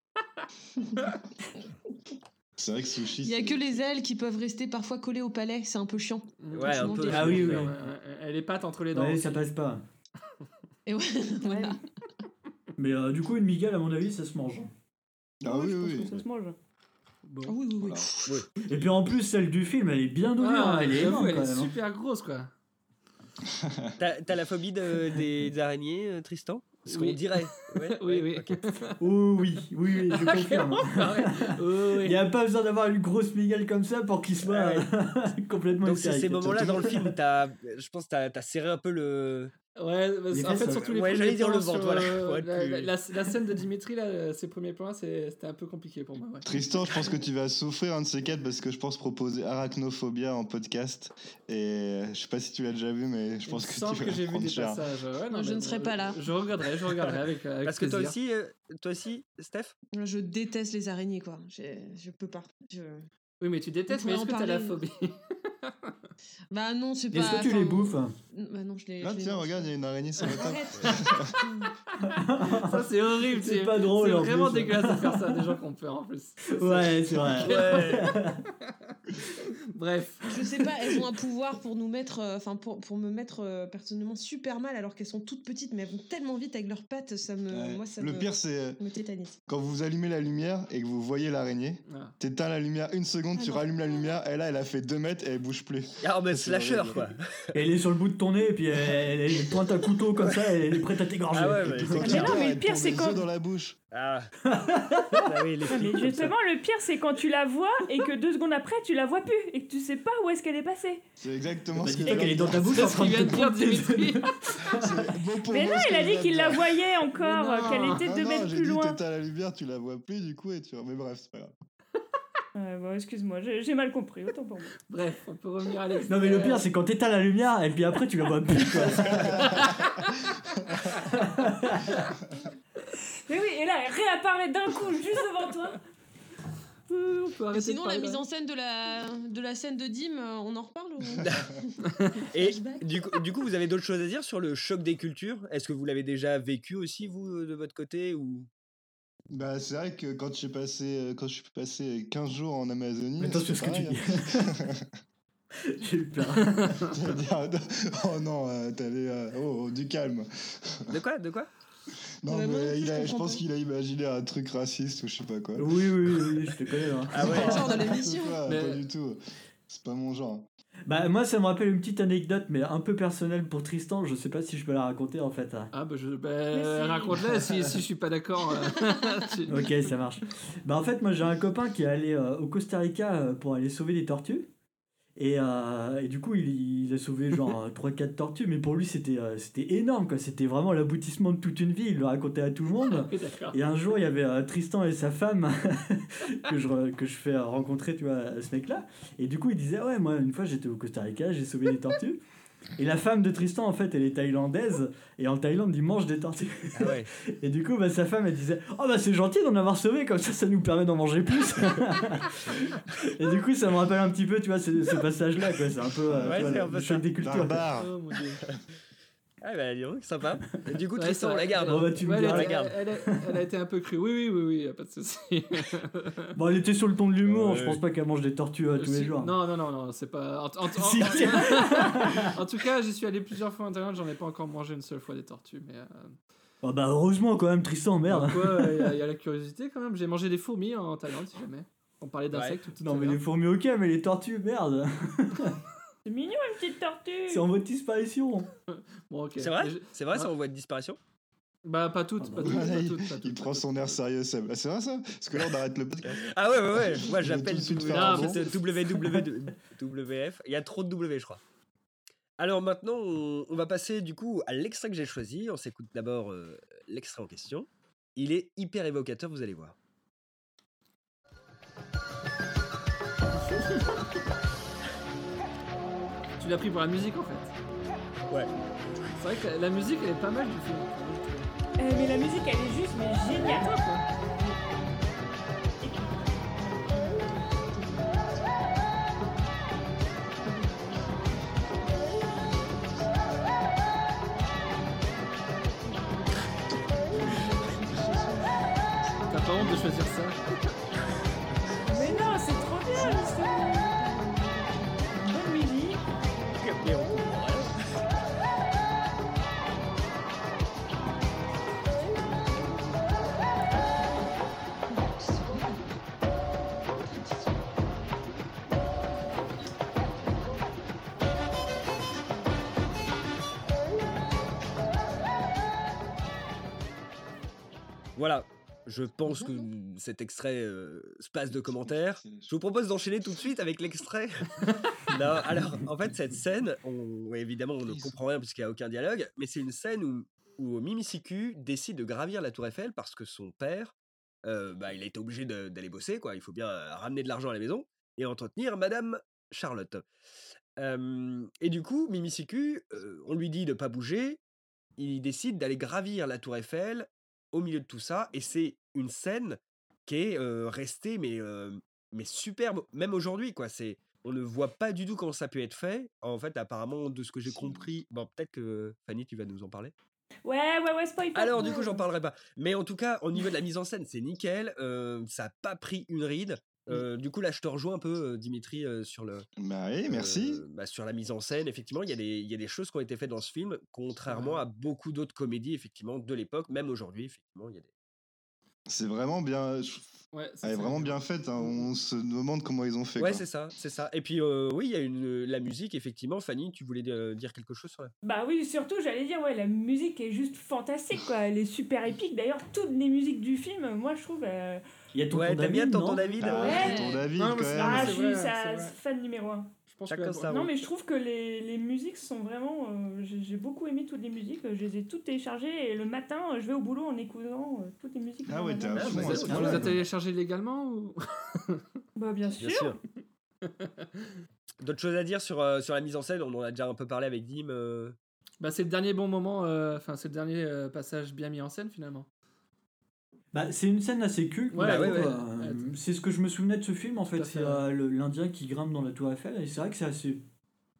C'est vrai que sushi. Il y a que les ailes qui peuvent rester parfois collées au palais, c'est un peu chiant. Ouais, un peu. Ah oui, oui. Elle les pattes entre les dents. Ouais, ça passe pas. Et ouais, voilà. Mais euh, du coup, une migale, à mon avis, ça se mange. Ah oui, oui. Ça se mange. Bon. Ah oui, oui, oui. Voilà. Et puis en plus, celle du film, elle est bien douée. Ah, hein, elle est énorme elle quand est même. super grosse quoi. T'as, t'as la phobie de, des, des araignées, euh, Tristan? Ce qu'on oui. dirait. Ouais, oui, ouais, oui. Okay. Oh oui, oui, oui, je confirme. Oh, oui. Il n'y a pas besoin d'avoir une grosse migale comme ça pour qu'il soit ouais. complètement Donc c'est hystérique. ces moments-là dans le film où t'as, je pense que t'as, t'as serré un peu le... Ouais, bah, en fait, surtout les ouais, premiers j'allais dire plans le ventre, sur, voilà. euh, Ouais, la, plus... la, la, la scène de Dimitri, là, ces premiers plans, c'est, c'était un peu compliqué pour moi. Ouais. Tristan, je pense que tu vas souffrir un de ces quatre parce que je pense proposer Arachnophobia en podcast. Et je sais pas si tu l'as déjà vu, mais je pense Il que semble tu vas que j'ai vu prendre des cher. passages. Ouais, non, Non, je mais, ne serai pas là. Je regarderai, je regarderai avec, avec Parce que plaisir. toi aussi, euh, toi aussi, Steph? Je déteste les araignées, quoi. J'ai, je peux pas. Je... Oui, mais tu détestes, mais est-ce que t'as la phobie? Bah non, c'est pas... Est-ce que tu les bouffes? Bah non, je les... Là, je les tiens, mange. regarde, il y a une araignée sur la table. Ça, c'est horrible. C'est pas drôle, C'est en vraiment plus. dégueulasse de faire ça, des gens qui ont peur en plus. Ouais, c'est vrai. Ouais. Bref. Je sais pas, elles ont un pouvoir pour nous mettre... Enfin, euh, pour, pour me mettre euh, personnellement super mal alors qu'elles sont toutes petites, mais elles vont tellement vite avec leurs pattes, ça me... Ouais. Moi, ça Le me, pire, c'est me tétanise. quand vous allumez la lumière et que vous voyez l'araignée, Ah. t'éteins la lumière une seconde, Ah tu non. rallumes la lumière, et là, elle a fait deux mètres et elle bouge plus. Ah, mais Ça, c'est slasher, horrible. quoi. Elle est sur le bout de ton nez et puis elle, elle, elle pointe un couteau comme ça et elle est prête à t'égorger. Ah ouais, Et mais puis c'est quand tu clair. non, dors, mais le elle pire, te c'est pose quand- des œufs dans la bouche. Ah. Bah oui, les Ouais, flics, mais comme ça. justement, le pire, c'est quand tu la vois et que deux secondes après, tu la vois plus et que tu sais pas où est-ce qu'elle est passée. C'est exactement Bah, ce dis que pas qu'elle est dans ta bouche C'est en ce train qu'il de vient te de dire, prendre tes Dimitri. C'est beau pour Mais moi non, ce il que a je dit viens de qu'il la dire. voyait encore, Mais non. qu'elle était Ah deux non, mètres j'ai plus dit loin. t'éteins la lumière, tu la vois plus du coup et tu... Mais bref, c'est pas grave. Ouais, bon, excuse-moi, j'ai, j'ai mal compris, autant pour moi. Bref, on peut revenir à l'extérieur. Non mais le pire c'est quand t'éteins la lumière et puis après tu la vois plus quoi. Mais oui, et là, elle réapparaît d'un coup juste devant toi. Euh, on peut arrêter Sinon, de la parler, mise là. en scène de la, de la scène de Dim, euh, on en reparle ou... Et Flashback. du coup, du coup, vous avez d'autres choses à dire sur le choc des cultures? Est-ce que vous l'avez déjà vécu aussi, vous, de votre côté ou... Bah, c'est vrai que quand j'ai passé, quand je suis passé quinze jours en Amazonie, Attention à ce c'est que tu pareil, dis. hein. J'ai eu peur. Oh non, euh, t'allais... euh, Oh, oh, du calme. De quoi De quoi Non, Ouais, moi non mais plus, il je a, je comprends pense pas. qu'il a imaginé un truc raciste ou je sais pas quoi. Oui, oui, oui, oui, je te connais. Hein. Ah ouais. Genre de l'émission. Pas, Mais- pas du tout. C'est pas mon genre. Bah, moi, ça me rappelle une petite anecdote, mais un peu personnelle pour Tristan. Je sais pas si je peux la raconter en fait. Ah bah je bah, Mais si. raconte-la si, si je suis pas d'accord. euh, tu- Ok, ça marche. Bah, en fait, moi, j'ai un copain qui est allé euh, au Costa Rica euh, pour aller sauver des tortues. Et, euh, et du coup, il, il a sauvé genre trois quatre tortues, mais pour lui, c'était euh, c'était énorme, quoi. C'était vraiment l'aboutissement de toute une vie. Il le racontait à tout le monde. Oui, d'accord. Et un jour, il y avait euh, Tristan et sa femme que, je, re- que je fais euh, rencontrer, tu vois, à ce mec-là. Et du coup, il disait, ouais, moi, une fois, j'étais au Costa Rica, j'ai sauvé des tortues. Et la femme de Tristan, en fait, elle est thaïlandaise. Et en Thaïlande, ils mangent des tortues. Ah ouais. Et du coup, bah, sa femme, elle disait, oh bah c'est gentil d'en avoir sauvé, comme ça, ça nous permet d'en manger plus. Et du coup, ça me rappelle un petit peu, tu vois, ce, ce passage-là, quoi. C'est un peu, euh, Ouais, tu vois, c'est le, un peu le choc ça. des cultures. Barbare. Oh mon dieu. Ah bah dis donc, sympa. Et du coup, Ouais, Tristan, ça- on la garde. Bon, hein. bah, tu me Ouais, elle, diras. la a, garde. elle, a, elle a été un peu crue. Oui, oui, oui, oui, y a pas de souci. Bon, elle était sur le ton de l'humour, Ouais. je pense pas qu'elle mange des tortues euh, tous les Si- jours. Non, non, non, non, c'est pas. En, en- en- Si, si. en tout cas, j'y suis allé plusieurs fois en Thaïlande, j'en ai pas encore mangé une seule fois des tortues, mais. euh, Oh, bah heureusement quand même, Tristan, merde. comme quoi, il y, a- y a la curiosité quand même. J'ai mangé des fourmis en Thaïlande, si jamais. On parlait d'insectes tout, tout Non à mais l'heure. les fourmis ok, mais les tortues, merde. C'est mignon, une petite tortue. C'est en voie de disparition. Bon, ok. C'est vrai Mais je- C'est vrai, ça Ouais. en voie de disparition Bah, pas toutes, pas toutes, Voilà, pas il, toutes, pas toutes, il pas prend toutes. son air sérieux, Seb. Ah, c'est vrai ça Parce que là, on arrête le podcast. Ah ouais, ouais, ouais. Moi, Je vais j'appelle tout de suite tout- faire non, un mais bon. c'est W W F. Il y a trop de W, je crois. Alors maintenant, on, on va passer du coup à l'extrait que j'ai choisi. On s'écoute d'abord euh, l'extrait en question. Il est hyper évocateur, vous allez voir. Tu l'as pris pour la musique en fait. Ouais. C'est vrai que la, la musique elle est pas mal du film. Euh, mais la musique, elle est juste, mais géniale. Top, hein. T'as pas honte de choisir ça? Mais non, c'est trop bien, justement. Bonne musique. Voilà. Je pense que cet extrait euh, se passe de commentaires. Je vous propose d'enchaîner tout de suite avec l'extrait. Non, alors, en fait, cette scène, on, ouais, évidemment, on ne comprend rien puisqu'il n'y a aucun dialogue, mais c'est une scène où, où Mimi Siku décide de gravir la Tour Eiffel parce que son père, euh, bah, il a été obligé de- d'aller bosser, quoi. Il faut bien euh, ramener de l'argent à la maison et entretenir Madame Charlotte. Euh, et du coup, Mimi Siku, euh, on lui dit de pas bouger. Il décide d'aller gravir la Tour Eiffel au milieu de tout ça, et c'est une scène qui est euh, restée mais, euh, mais superbe, même aujourd'hui, quoi. C'est, on ne voit pas du tout comment ça peut être fait. En fait, apparemment, de ce que j'ai compris, bon, peut-être que Fanny, tu vas nous en parler. Ouais, ouais, ouais, spoil pas. Alors, trop. du coup, j'en parlerai pas. Mais en tout cas, au niveau de la mise en scène, c'est nickel. euh, ça n'a pas pris une ride. Euh, du coup, là, je te rejoins un peu, euh, Dimitri, euh, sur le. Bah oui, merci. euh, bah, sur la mise en scène, effectivement, il y, a des- il y a des choses qui ont été faites dans ce film, contrairement à beaucoup d'autres comédies, effectivement, de l'époque, même aujourd'hui, effectivement, il y a des. C'est vraiment bien. je- Ouais, c'est Elle est ça. vraiment bien faite. hein. On se demande comment ils ont fait. Ouais, quoi. c'est ça, c'est ça. Et puis, euh, oui, il y a une, la musique, effectivement. Fanny, tu voulais euh, dire quelque chose sur la. Bah oui, surtout, j'allais dire, ouais, la musique est juste fantastique, quoi. Elle est super épique. D'ailleurs, toutes les musiques du film, moi, je trouve. euh, Il y a ton Ouais, t'aimes bien tonton David Ah, Ouais. ton David, Non, quand mais c'est- même. Ah, c'est je suis vrai, sa c'est vrai. fan numéro un. Je pense Chacun que sa Non, mais je trouve que les, les musiques sont vraiment. euh, j'ai j'ai beaucoup aimé toutes les musiques. Je les ai toutes téléchargées et le matin, je vais au boulot en écoutant euh, toutes les musiques. Ah ouais, t'es à Ah, fond, vous, à êtes- ce vous point-là. les avez téléchargés légalement ou... Bah, bien sûr. Bien sûr. D'autres choses à dire sur, euh, sur la mise en scène? On en a déjà un peu parlé avec Dim. euh. Bah, c'est le dernier bon moment, euh, enfin, c'est le dernier euh, passage bien mis en scène finalement. Bah, c'est une scène assez culte. Ouais, moi, ouais, je trouve, ouais. euh, C'est ce que je- je me souvenais de ce film en Tout fait. à fait, C'est euh, le- l'Indien qui grimpe dans la Tour Eiffel. Et c'est vrai que c'est assez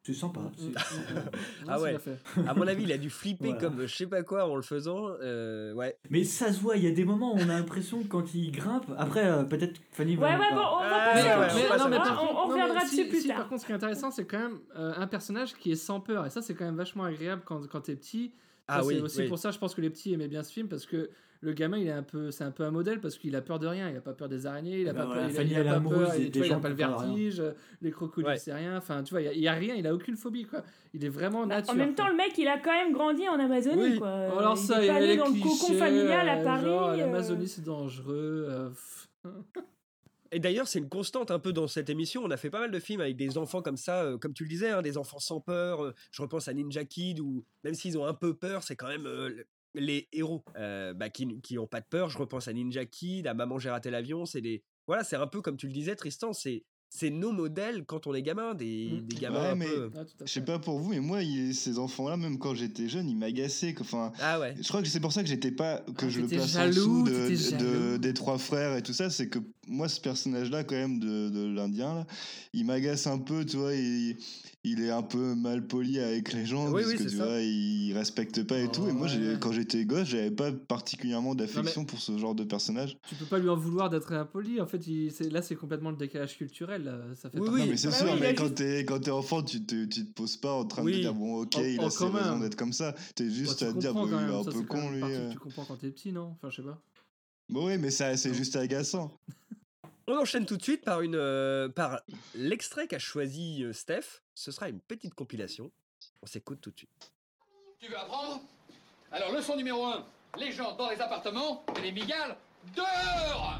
C'est sympa. c'est- Ah c'est ouais. bien fait. À mon avis, il a dû flipper Voilà. comme je sais pas quoi en le faisant. euh, ouais. Mais ça se voit, il y a des moments où on a l'impression que quand il grimpe, après euh, peut-être Fanny va. Ouais, ouais, va- bon, on va Ah, passer ouais, à ouais, autre ouais, chose, ouais, non, mais hein, par on, contre- on non, mais reviendra si- dessus plus si, tard. Par contre, ce qui est intéressant, c'est quand même euh, un personnage qui est sans peur. Et ça, c'est quand même vachement agréable quand, quand t'es petit. Ça, Ah c'est oui, aussi oui. pour ça, je pense que les petits aimaient bien ce film parce que le gamin, il est un peu, c'est un peu un modèle parce qu'il a peur de rien. Il a pas peur des araignées, il a Ah bah pas voilà, peur, il a- Fanny, il a elle est pas amoureuse peur, des- il, tu des vois, il a gens pas le qui parlent à rien. vertige, euh, les crocodiles, Ouais. c'est rien. Enfin, tu vois, il y a- il y, a rien, il a aucune phobie quoi. Il est vraiment Bah, nature. en même temps, quoi. le mec, il a quand même grandi en Amazonie, Oui. quoi. Alors il ça, est il y pas avait né les dans le cocon clichés, familial à euh, Paris. genre euh. l'Amazonie c'est dangereux. euh, pff. Et d'ailleurs, c'est une constante un peu dans cette émission. On a fait pas mal de films avec des enfants comme ça, euh, comme tu le disais, hein, des enfants sans peur. euh, je repense à Ninja Kid, où même s'ils ont un peu peur, c'est quand même euh, le- les héros euh, bah, qui qui ont pas de peur. Je repense à Ninja Kid, à Maman j'ai raté l'avion. C'est des voilà, c'est un peu comme tu le disais, Tristan. C'est c'est nos modèles quand on est gamin, des, des gamins Ouais, un mais peu. je sais pas pour vous, mais moi, il- ces enfants-là, même quand j'étais jeune, ils m'agaçaient. quoi. Enfin, Ah ouais. je crois que c'est pour ça que j'étais pas que Ah, je le t'étais place jaloux, en dessous de, t'étais de- jaloux. des trois frères et tout ça. C'est que moi, ce personnage-là, quand même, de, de l'Indien, là, il m'agace un peu, tu vois. Il, il est un peu mal poli avec les gens Oui, parce oui, que c'est tu ça. vois, il respecte pas et tout. Et moi, j'ai- quand j'étais gosse, j'avais pas particulièrement d'affection pour ce genre de personnage. Tu peux pas lui en vouloir d'être impoli. En fait, il- c'est- là, c'est complètement le décalage culturel. là. Ça fait Oui, partie- oui, mais c'est Bah sûr, oui, il a mais quand juste- t'es quand t'es enfant, tu te, tu te poses pas en train de Oui. te dire bon, ok, Oh, il oh, a ses quand raisons même. d'être comme ça. T'es juste Bah, à tu te dire comprends bon, quand il est même, un ça, peu c'est quand con même lui. partie que euh. Tu comprends quand t'es petit, non? Enfin, je sais pas. Bon, oui, mais ça, c'est juste agaçant. On enchaîne tout de suite par une euh, par l'extrait qu'a choisi euh, Steph. Ce sera une petite compilation. On s'écoute tout de suite. Tu veux apprendre? Alors, leçon numéro un. Les gens dans les appartements et les migales dehors.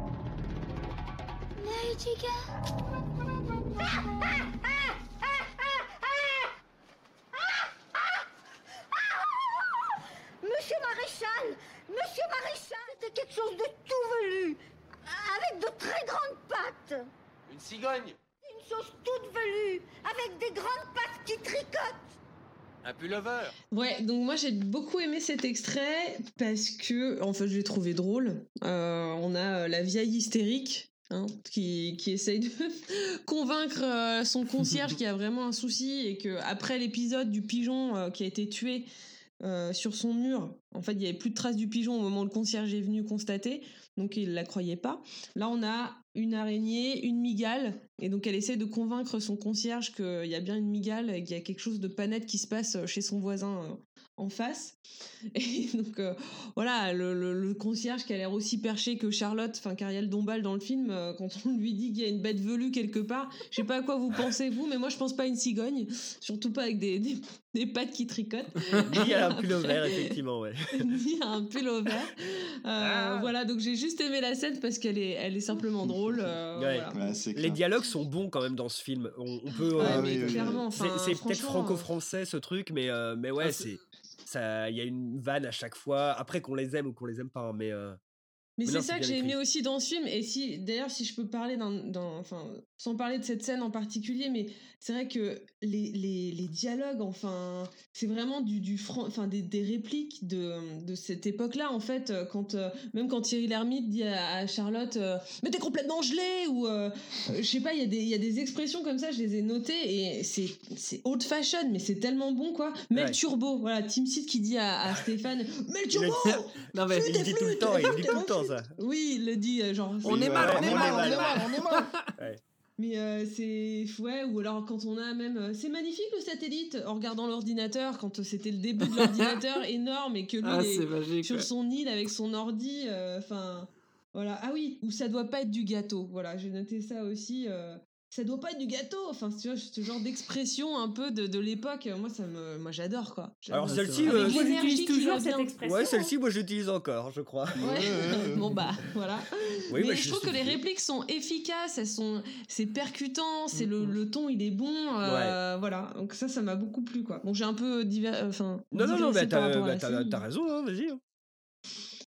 Monsieur Maréchal, Monsieur Maréchal, c'était quelque chose de tout velu, avec de très grandes pattes. Une cigogne. Une chose toute velue, avec des grandes pattes qui tricotent. Un pullover. Ouais, donc moi j'ai beaucoup aimé cet extrait parce que, en fait, je l'ai trouvé drôle. Euh, on a euh, la vieille hystérique hein, qui, qui essaye de convaincre euh, son concierge qui a vraiment un souci et que après l'épisode du pigeon euh, qui a été tué euh, sur son mur, en fait, il y avait plus de traces du pigeon au moment où le concierge est venu constater, donc il la croyait pas. Là, on a une araignée, une migale, et donc elle essaie de convaincre son concierge qu'il y a bien une migale et qu'il y a quelque chose de pas net qui se passe chez son voisin euh, en face. Et donc euh, voilà, le, le- le concierge qui a l'air aussi perché que Charlotte, enfin qu'Ariel Dombal dans le film, euh, quand on lui dit qu'il y a une bête velue quelque part, je sais pas à quoi vous pensez vous, mais moi je pense pas à une cigogne, surtout pas avec des, des, des pattes qui tricotent. Ni à un pullover, effectivement, ouais. Ni à un pullover. Euh, Voilà, donc j'ai juste aimé la scène parce qu'elle est, elle est simplement drôle. euh, Ouais. voilà. Les dialogues sont bons quand même dans ce film. On, on peut. Ouais, euh, mais c'est- clairement, c'est enfin, c'est peut-être franchement, franco-français ce truc, mais euh, mais ouais, Ah, c'est- c'est ça. Il y a une vanne à chaque fois. Après qu'on les aime ou qu'on les aime pas, hein, mais. euh, Mais non, c'est ça bien que j'ai écrit. aimé aussi dans ce film. Et si, d'ailleurs, si je peux parler d'un, d'un- enfin, sans parler de cette scène en particulier, mais c'est vrai que les, les, les dialogues, enfin, c'est vraiment du, du franc, enfin, des, des répliques de, de cette époque-là, en fait, euh, quand, euh, même quand Thierry Lhermitte dit à, à Charlotte, euh, mais t'es complètement gelée, ou, euh, euh, je sais pas, il y a des, il y a des expressions comme ça, je les ai notées, et c'est, c'est old fashion, mais c'est tellement bon, quoi. Mets Ouais. le turbo, voilà, Tim Seed qui dit à, à Stéphane, mets le Il le turbo! dit- non mais il dit tout le temps, il dit tout le temps ça. Oui, il le dit, euh, genre. On c'est- est mal, on est mal, on est mal, on est mal. Ouais. Mais euh, c'est. Ouais, ou alors quand on a même. euh, C'est magnifique le satellite, en regardant l'ordinateur, quand euh, c'était le début de l'ordinateur énorme et que lui, Ah, il est c'est magique, sur ouais. son île avec son ordi. Enfin. Voilà. Ah oui, ou ça doit pas être du gâteau. Voilà, j'ai noté ça aussi. euh, Ça doit pas être du gâteau. Enfin, tu vois, ce genre d'expression un peu de, de l'époque, moi, ça me. Moi, j'adore, quoi. Alors J'adore. celle-ci, Avec euh, l'énergie qui va bien. Ouais, celle-ci, moi, j'utilise encore, je crois. Ouais. Bon bah voilà. Oui, mais bah, je je trouve suis que les désolé. répliques sont efficaces, elles sont, c'est percutant, c'est le, le ton il est bon, euh, voilà. Donc ça, ça m'a beaucoup plu quoi. Bon, j'ai un peu divers, enfin. Non, non, non, digressé bah, par t'as rapport à bah, la t'as- scène. t'as raison, hein, vas-y.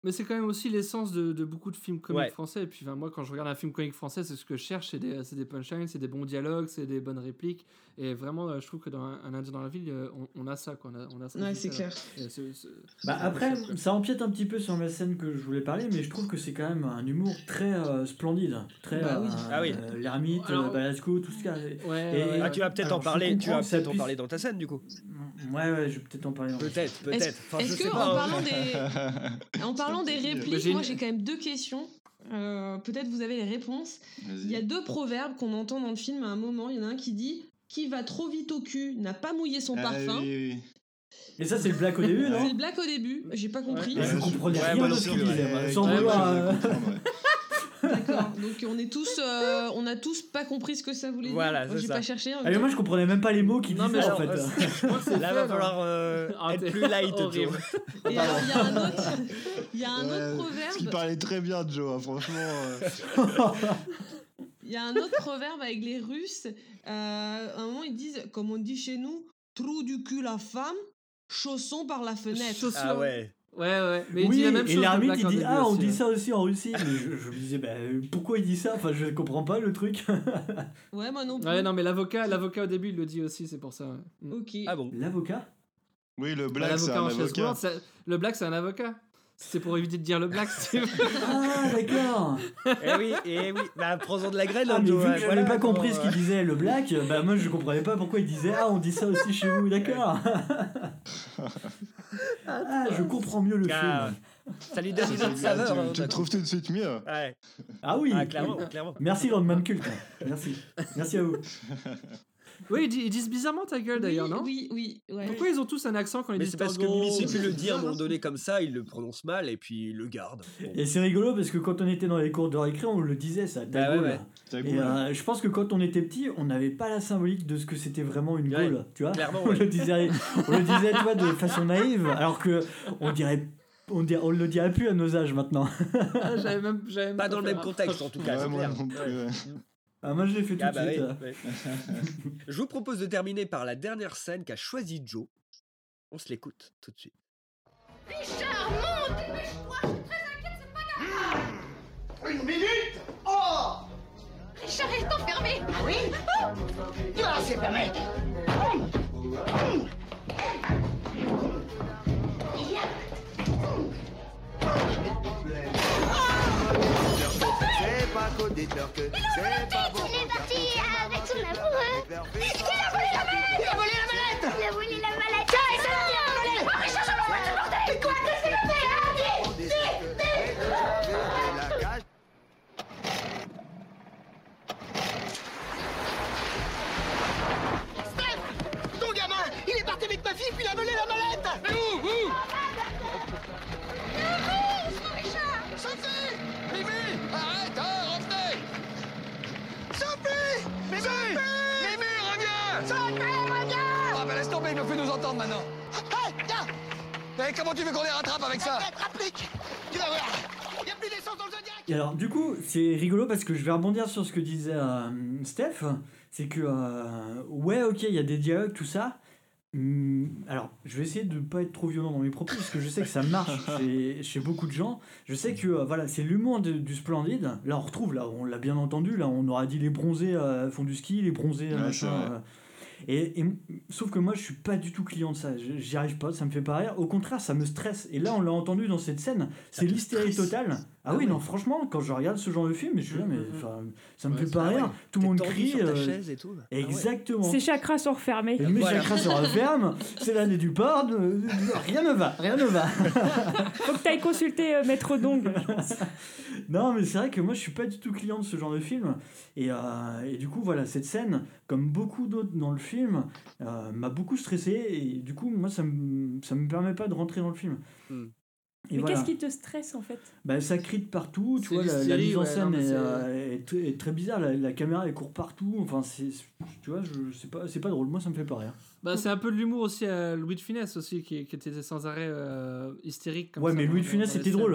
Mais c'est quand même aussi l'essence de, de beaucoup de films comiques Ouais. français. Et puis enfin, moi, quand je regarde un film comique français, c'est ce que je cherche, c'est des, c'est des punchlines, c'est des bons dialogues, c'est des bonnes répliques. Et vraiment, euh, je trouve que dans Un, un Indien dans la ville, euh, on, on a ça, quoi. On a, on a ça, Ouais, juste c'est ça, là. clair. Et c'est- c'est- Bah c'est après, appréciable, quoi. ça empiète un petit peu sur la scène que je voulais parler, mais je trouve que c'est quand même un humour très euh, splendide, très Bah oui. euh, Ah oui. euh, l'ermite, Alors- euh, Balasco, tout ce cas. Ouais, Et- ouais. Ah, tu vas peut-être alors, en je parler, tu comprends vas que ça peut-être en puisse- parler dans ta scène du coup. Ouais, ouais, je vais peut-être en parler. Peut-être, peut-être. Est-ce Enfin, je est-ce sais que, pas. en hein. parlant des, en parlant des Bah, répliques, j'ai moi une- j'ai quand même deux questions. Euh, Peut-être vous avez les réponses. Il y a deux proverbes qu'on entend dans le film à un moment. Il y en a un qui dit qui va trop vite au cul n'a pas mouillé son Ah, parfum. oui, oui. Et ça, c'est le black au début, C'est non le black au début. J'ai pas compris. Je comprenais Ouais, rien moi de non ce plus, qu'il ouais. disait, moi, Ouais, sans ouais, vouloir. ouais, euh, je comprends, ouais. D'accord. Donc on est tous, euh, on a tous pas compris ce que ça voulait Voilà, dire. Moi, c'est j'ai ça. pas cherché. Ah, mais moi, je comprenais même pas les mots qu'il Non, disait mais en alors, fait. euh, Je crois que c'est Là, fait, va là. falloir euh, Ah, être t'es plus light, horrible. Joe. Et alors il y a un autre, il y a un Ouais, autre Parce qu'il proverbe. parlait très bien, Joe, hein, franchement. euh. Il y a un autre proverbe avec les Russes. Euh, à un moment ils disent, comme on dit chez nous, trou du cul la femme, chausson par la fenêtre. Chaussure. Ah ouais. Ouais, ouais. Mais il Oui, dit la même et chose. que l'ermite, Black il en dit début ah, on aussi, dit ouais. ça aussi en Russie. Mais je, je me disais, bah, pourquoi il dit ça? Enfin, je comprends pas le truc. Ouais, moi non plus. Ouais, non, mais l'avocat, l'avocat au début, il le dit aussi, c'est pour ça. ouais. Mm. Ok. Ah bon. L'avocat? Oui, le Bah, black, c'est l'avocat un en chaise avocat. roulante, ça- le black, c'est un avocat. C'est pour éviter de dire le black, si tu veux. Ah, d'accord. Eh oui, eh oui. Bah, prends-en de la graine, Ah, hein, mais Joe. vu hein, que voilà j'avais pas comment, compris ce euh, qu'il disait, le black, bah moi je comprenais pas pourquoi il disait ah, on dit ça aussi chez vous, d'accord. Ah, je comprends mieux le Ah, film. Ça lui donne une autre Tu, saveur. hein, tu le d'un trouves tout de suite mieux. coup. Ouais. Ah oui. Ah, clairement, oui. clairement. Merci Landman Cult. Merci. Merci à vous. Oui, ils di- ils disent bizarrement ta gueule d'ailleurs, non? Oui, oui, ouais. Pourquoi ils ont tous un accent quand ils Mais disent c'est parce que Tango Mimi sait plus le dire à un moment donné comme ça, il le prononce mal et puis il le garde. Bon. Et c'est rigolo parce que quand on était dans les cours de récré, on le disait ça, ta Bah ouais, gaule. ouais. Ta Et gaule. euh, je pense que quand on était petit, on n'avait pas la symbolique de ce que c'était vraiment une Ouais, gaule, tu vois. clairement, on ouais. le disait, on le disait, tu vois, de façon naïve, alors que on dirait, on dirait, on le dirait plus à nos âges maintenant. Ah, j'avais même, j'avais même Pas dans le fait même un- contexte en tout cas. Ouais, c'est moi clair. non plus, Ouais. ouais. Ah, moi je l'ai fait tout Ah de bah suite. oui, euh. ouais. Je vous propose de terminer par la dernière scène qu'a choisi Joe. On se l'écoute tout de suite. Richard, monte! Dépêche-toi, je suis très inquiète, c'est pas grave! Une minute. Oh. Richard est enfermé! Ah oui. Tu vas laisser fermer. C'est pas qu'auditeur que c'est pas bon. Il est parti avec son amoureux! Il a volé la mallette! Il a volé la mallette. Il a volé la mallette! Tiens, il s'est volé la mallette! Oh, Richard, je vais te porter! Quoi? Qu'est-ce qu'il a fait? Ah, dis! Dis! La cage. Steph, ton gamin, il est parti avec ma fille puis il a volé la mallette. Mais où? Où? Richard! Sophie, Mimi! Arrête, hein, revenez! Sophie, mais Mimi! Mimi, reviens! Sophie, regarde. Ah, bah laisse tomber, il ne peut plus nous entendre maintenant. Hey, tiens, Et comment tu veux qu'on les rattrape avec ça? être applique. Tu vas voir. Il y a plus d'essence dans le Zodiac. Et alors, du coup, c'est rigolo parce que je vais rebondir sur ce que disait euh, Steph. C'est que, euh, ouais, ok, il y a des dialogues, tout ça. Hum, alors, je vais essayer de ne pas être trop violent dans mes propos parce que je sais que ça marche chez, chez beaucoup de gens. Je sais que, euh, voilà, c'est l'humour de- du Splendide. Là, on retrouve, là, on l'a bien entendu. Là, on aura dit les bronzés euh, font du ski, les bronzés, euh, Ouais, machin. c'est vrai. euh, Et, et- sauf que moi, je suis pas du tout client de ça. Je- J'y arrive pas, ça me fait pas rire. Au contraire, ça me stresse. Et là, on l'a entendu dans cette scène, c'est te l'hystérie stresse. totale. Ah, Ah oui, ouais. non, franchement, quand je regarde ce genre de film, je suis là, mais enfin, ça me Ouais, fait c'est pas vrai. rire. Tout le T'es monde tendu crie. sur ta euh, chaise et tout. Ah ouais. Exactement. Ses chakras sont refermés. Et mes Voilà. chakras se referment, c'est l'année du port, de- de- rien ne va, rien ne va. Faut que t'ailles consulter euh, Maître Dong. Non, mais c'est vrai que moi je suis pas du tout client de ce genre de film. Et, euh, et du coup, voilà, cette scène, comme beaucoup d'autres dans le film, euh, m'a beaucoup stressé. Et du coup, moi ça me, ça me permet pas de rentrer dans le film. Hmm. Et Mais voilà. qu'est-ce qui te stresse en fait? Bah, ça crie de partout, tu C'est vois, la, la l'hystérie, mise en ouais, scène non, mais est, c'est- euh, est très- est très bizarre, la, la caméra elle court partout, enfin c'est, tu vois, je, c'est pas, c'est pas drôle, moi ça me fait pas rire. Bah, c'est un peu de l'humour aussi à Louis de Funès aussi, qui, qui était sans arrêt euh, hystérique. Comme Ouais, ça mais dans- Louis de dans- Funès dans les c'était scènes. drôle.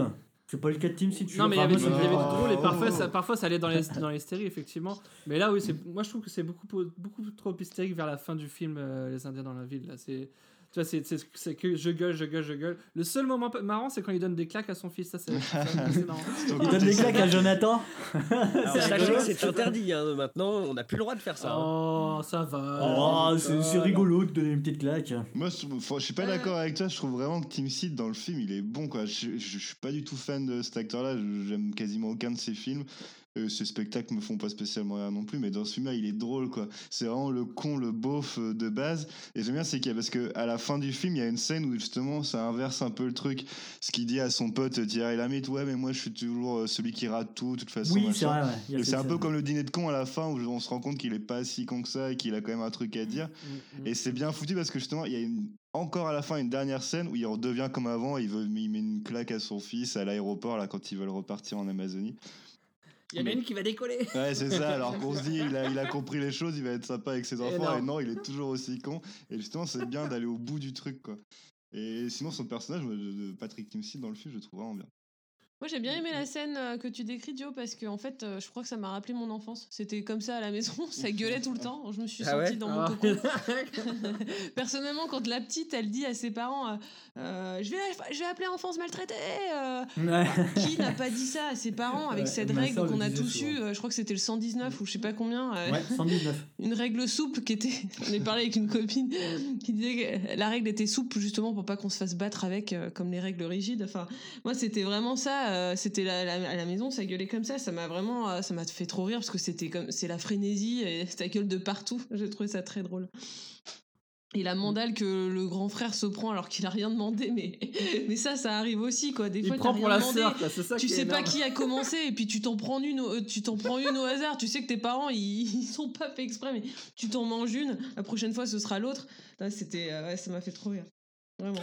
C'est pas le cas de Team Seed. Non, mais il y avait, il y avait du Oh. drôle et parfois ça, parfois ça allait dans les, dans les stéries, effectivement. Mais là, oui, c'est, moi je trouve que c'est beaucoup, beaucoup trop hystérique vers la fin du film, euh, Les Indiens dans la ville. Là. C'est, tu vois, c'est, c'est, c'est que je gueule, je gueule, je gueule. Le seul moment marrant, c'est quand il donne des claques à son fils. Ça, c'est, c'est, c'est marrant. Il donne des claques à Jonathan. Alors, sachez que c'est interdit, hein. Maintenant, on n'a plus le droit de faire ça. hein. Oh, ça va. Oh, c'est, c'est rigolo de donner une petite claque. Moi, je, trouve- faut- je suis pas d'accord avec toi. Je trouve vraiment que Tim Seed dans le film, il est bon, quoi. Je, je, je suis pas du tout fan de cet acteur-là. je- J'aime quasiment aucun de ses films. Euh, ces spectacles me font pas spécialement rire non plus, mais dans ce film-là, il est drôle, quoi. C'est vraiment le con, le beauf euh, de base. Et j'aime bien, c'est qu'il y a, parce que à la fin du film, il y a une scène où justement, ça inverse un peu le truc. Ce qu'il dit à son pote Thierry Lhermitte, ouais, mais moi, je suis toujours euh, celui qui rate tout, de toute façon. Oui, machin. c'est vrai, ouais. Il y a Et c'est cette un peu scène. comme le dîner de con à la fin, où on se rend compte qu'il est pas si con que ça et qu'il a quand même un truc à dire. Et c'est bien foutu parce que justement, il y a une, encore à la fin une dernière scène où il redevient comme avant. Il, veut, il met une claque à son fils à l'aéroport là quand ils veulent repartir en Amazonie. Il y en a une qui va décoller. Ouais, c'est ça. Alors qu'on se dit, il a, il a compris les choses, il va être sympa avec ses enfants. non. Et non, il est toujours aussi con. Et justement, c'est bien d'aller au bout du truc, quoi. Et sinon, son personnage moi, de de Patrick Timsit dans le film, je le trouve vraiment bien. Moi j'ai bien aimé la scène euh, que tu décris, Dio, parce que en fait euh, je crois que ça m'a rappelé mon enfance. C'était comme ça à la maison, ça gueulait tout le temps. Je me suis Ah sentie ouais dans Ah. mon cocon. Personnellement, quand la petite elle dit à ses parents euh, euh, je vais je vais appeler enfance maltraitée euh, Ouais. qui n'a pas dit ça à ses parents avec Ouais, cette ma règle sœur le qu'on a disait tous souvent. eu, euh, je crois que c'était le cent dix-neuf ou je sais pas combien. euh, Ouais, cent dix-neuf. Une règle souple qui était. On est parlé avec une copine qui disait que la règle était souple justement pour pas qu'on se fasse battre avec euh, comme les règles rigides. Enfin, moi c'était vraiment ça. euh, c'était la, la- à la maison, ça gueulait comme ça. Ça m'a vraiment, euh, ça m'a fait trop rire parce que c'était comme, c'est la frénésie et ça gueule de partout. J'ai trouvé ça très drôle. Et la mandale que le grand frère se prend alors qu'il a rien demandé, mais mais ça, ça arrive aussi quoi. Des Il fois, prend t'as pour rien la demandé, sœur, quoi, c'est ça tu qui est sais pas énorme. qui a commencé et puis tu t'en prends une, au- tu t'en prends une au hasard. Tu sais que tes parents ils, ils sont pas fait exprès, mais tu t'en manges une. La prochaine fois, ce sera l'autre. Là, c'était, euh, ouais, ça m'a fait trop rire, vraiment.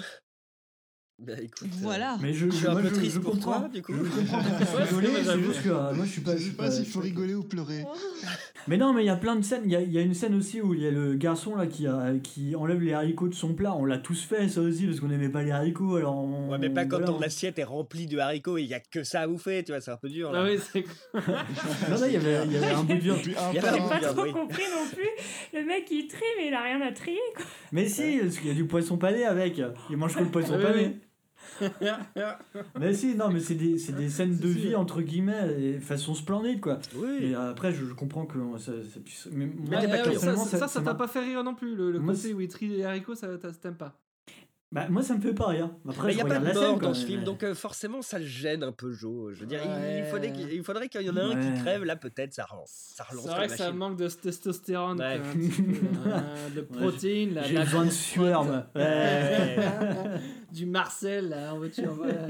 Bah écoute. euh, Voilà. Mais je, Je suis un moi, peu je- triste je pour comprends. toi, du coup. Je comprends pourquoi Ouais, tu rigoler, c'est vrai, c'est j'avoue. juste que euh, moi je suis pas. Je sais pas s'il faut je- rigoler ou pleurer. Mais non, mais il y a plein de scènes. Il y a, il y a une scène aussi où il y a le garçon là qui, a, qui enlève les haricots de son plat. On l'a tous fait ça aussi parce qu'on n'aimait pas les haricots. Alors on- Ouais, mais pas quand voilà, ton assiette est remplie de haricots et il y a que ça à bouffer, tu vois, c'est un peu dur. Là. Ah oui, c'est. Non, non, il y avait, il y avait un bout de viande. Puis un Il y par avait un. un Pas Bien, trop oui. compris non plus. Le mec il trie mais il a rien à trier quoi. Mais si, parce qu'il y a du poisson pané avec. Il mange que le poisson Oui, pané. oui. Mais si, non, mais c'est des, c'est des scènes de vie entre guillemets, et façon splendide quoi. Oui. Et après, je, je comprends que ça, ça puisse. Mais moi, Ouais, ouais, ça, personnellement, ça, ça, ça t'a m'a- pas fait rire non plus. Le, le Moi, côté c'est- où il trie les haricots, ça t'as- t'aimes pas. Bah, moi, ça me fait pas rire. Après, Mais il je n'y a pas regarde de la mort scène dans quand ce même, film, mais- donc euh, forcément ça le gêne un peu, Joe. Je veux dire, il- il, Ouais. faudrait qu'il, il faudrait qu'il y en ait un Ouais. qui crève, là peut-être ça, rend, ça relance C'est la vrai que ça machine. manque de testostérone, Ouais. quoi, un petit peu, hein, de protéines, là, J'ai de la besoin de crotte, sueur, moi. Ouais. du Marcel, là, en voiture. Voilà.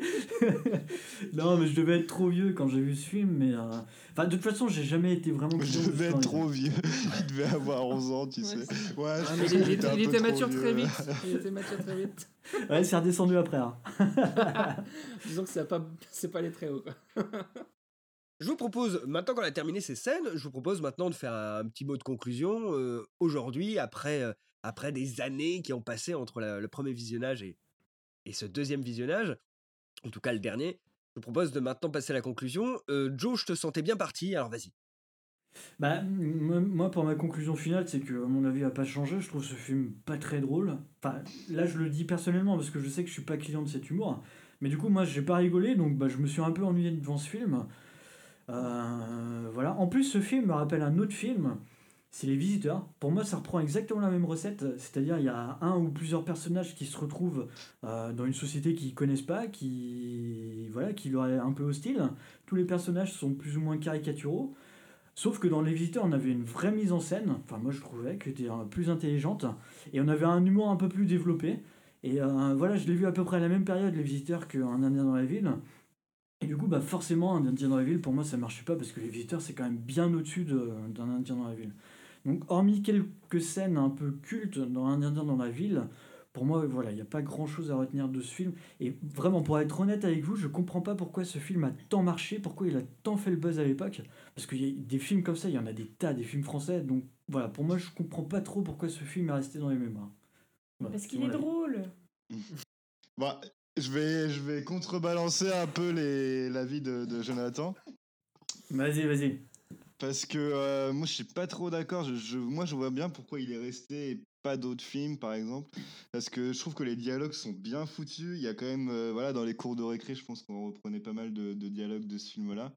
Non, mais je devais être trop vieux quand j'ai vu ce film, mais. euh, Enfin, de toute façon, j'ai jamais été vraiment. Je client de devais ce être film. trop vieux. Il devait avoir onze ans, tu sais. Ouais, je Ah, mais pense il, que il- j'étais un il peu était trop mature vieux. très vite. Il était mature très vite. Ouais, c'est redescendu après. Hein. Disons que c'est pas, c'est pas allé très haut, quoi. Je vous propose, maintenant qu'on a terminé ces scènes, je vous propose maintenant de faire un, un petit mot de conclusion. Euh, aujourd'hui, après, euh, après des années qui ont passé entre la- le premier visionnage et, et ce deuxième visionnage, en tout cas le dernier, je vous propose de maintenant passer à la conclusion. Euh, Joe, je te sentais bien parti, alors vas-y. Bah, m- moi, pour ma conclusion finale, c'est que, à mon avis, il n'a pas changé. Je trouve ce film pas très drôle. Enfin, là, je le dis personnellement parce que je sais que je suis pas client de cet humour. Mais du coup, moi, j'ai pas rigolé, donc bah, je me suis un peu ennuyé devant ce film. Euh, voilà. En plus, ce film me rappelle un autre film. C'est Les Visiteurs. Pour moi, ça reprend exactement la même recette. C'est-à-dire, il y a un ou plusieurs personnages qui se retrouvent euh, dans une société qu'ils connaissent pas, qui, voilà, qui leur est un peu hostile. Tous les personnages sont plus ou moins caricaturaux. Sauf que dans Les Visiteurs, on avait une vraie mise en scène, enfin moi je trouvais, qui était euh, plus intelligente, et on avait un humour un peu plus développé. Et euh, voilà, je l'ai vu à peu près à la même période, Les Visiteurs, qu'un Indien dans la ville. Et du coup, bah forcément, un Indien dans la ville, pour moi, ça marchait pas, parce que Les Visiteurs, c'est quand même bien au-dessus de- d'un Indien dans la ville. Donc, hormis quelques scènes un peu cultes dans Un Indien dans la ville, pour moi, voilà, il n'y a pas grand-chose à retenir de ce film. Et vraiment, pour être honnête avec vous, je comprends pas pourquoi ce film a tant marché, pourquoi il a tant fait le buzz à l'époque. Parce qu'il y a des films comme ça, il y en a des tas, des films français. Donc voilà, pour moi, je comprends pas trop pourquoi ce film est resté dans les mémoires. Voilà, Parce qu'il c'est est mon avis. drôle. Bah, Je vais, je vais contrebalancer un peu les, l'avis de, de Jonathan. Vas-y, vas-y. Parce que euh, moi, je suis pas trop d'accord. Je, je- moi, je vois bien pourquoi il est resté et pas d'autres films, par exemple. Parce que je trouve que les dialogues sont bien foutus. Il y a quand même, euh, voilà, dans les cours de récré, je pense qu'on reprenait pas mal de, de dialogues de ce film-là.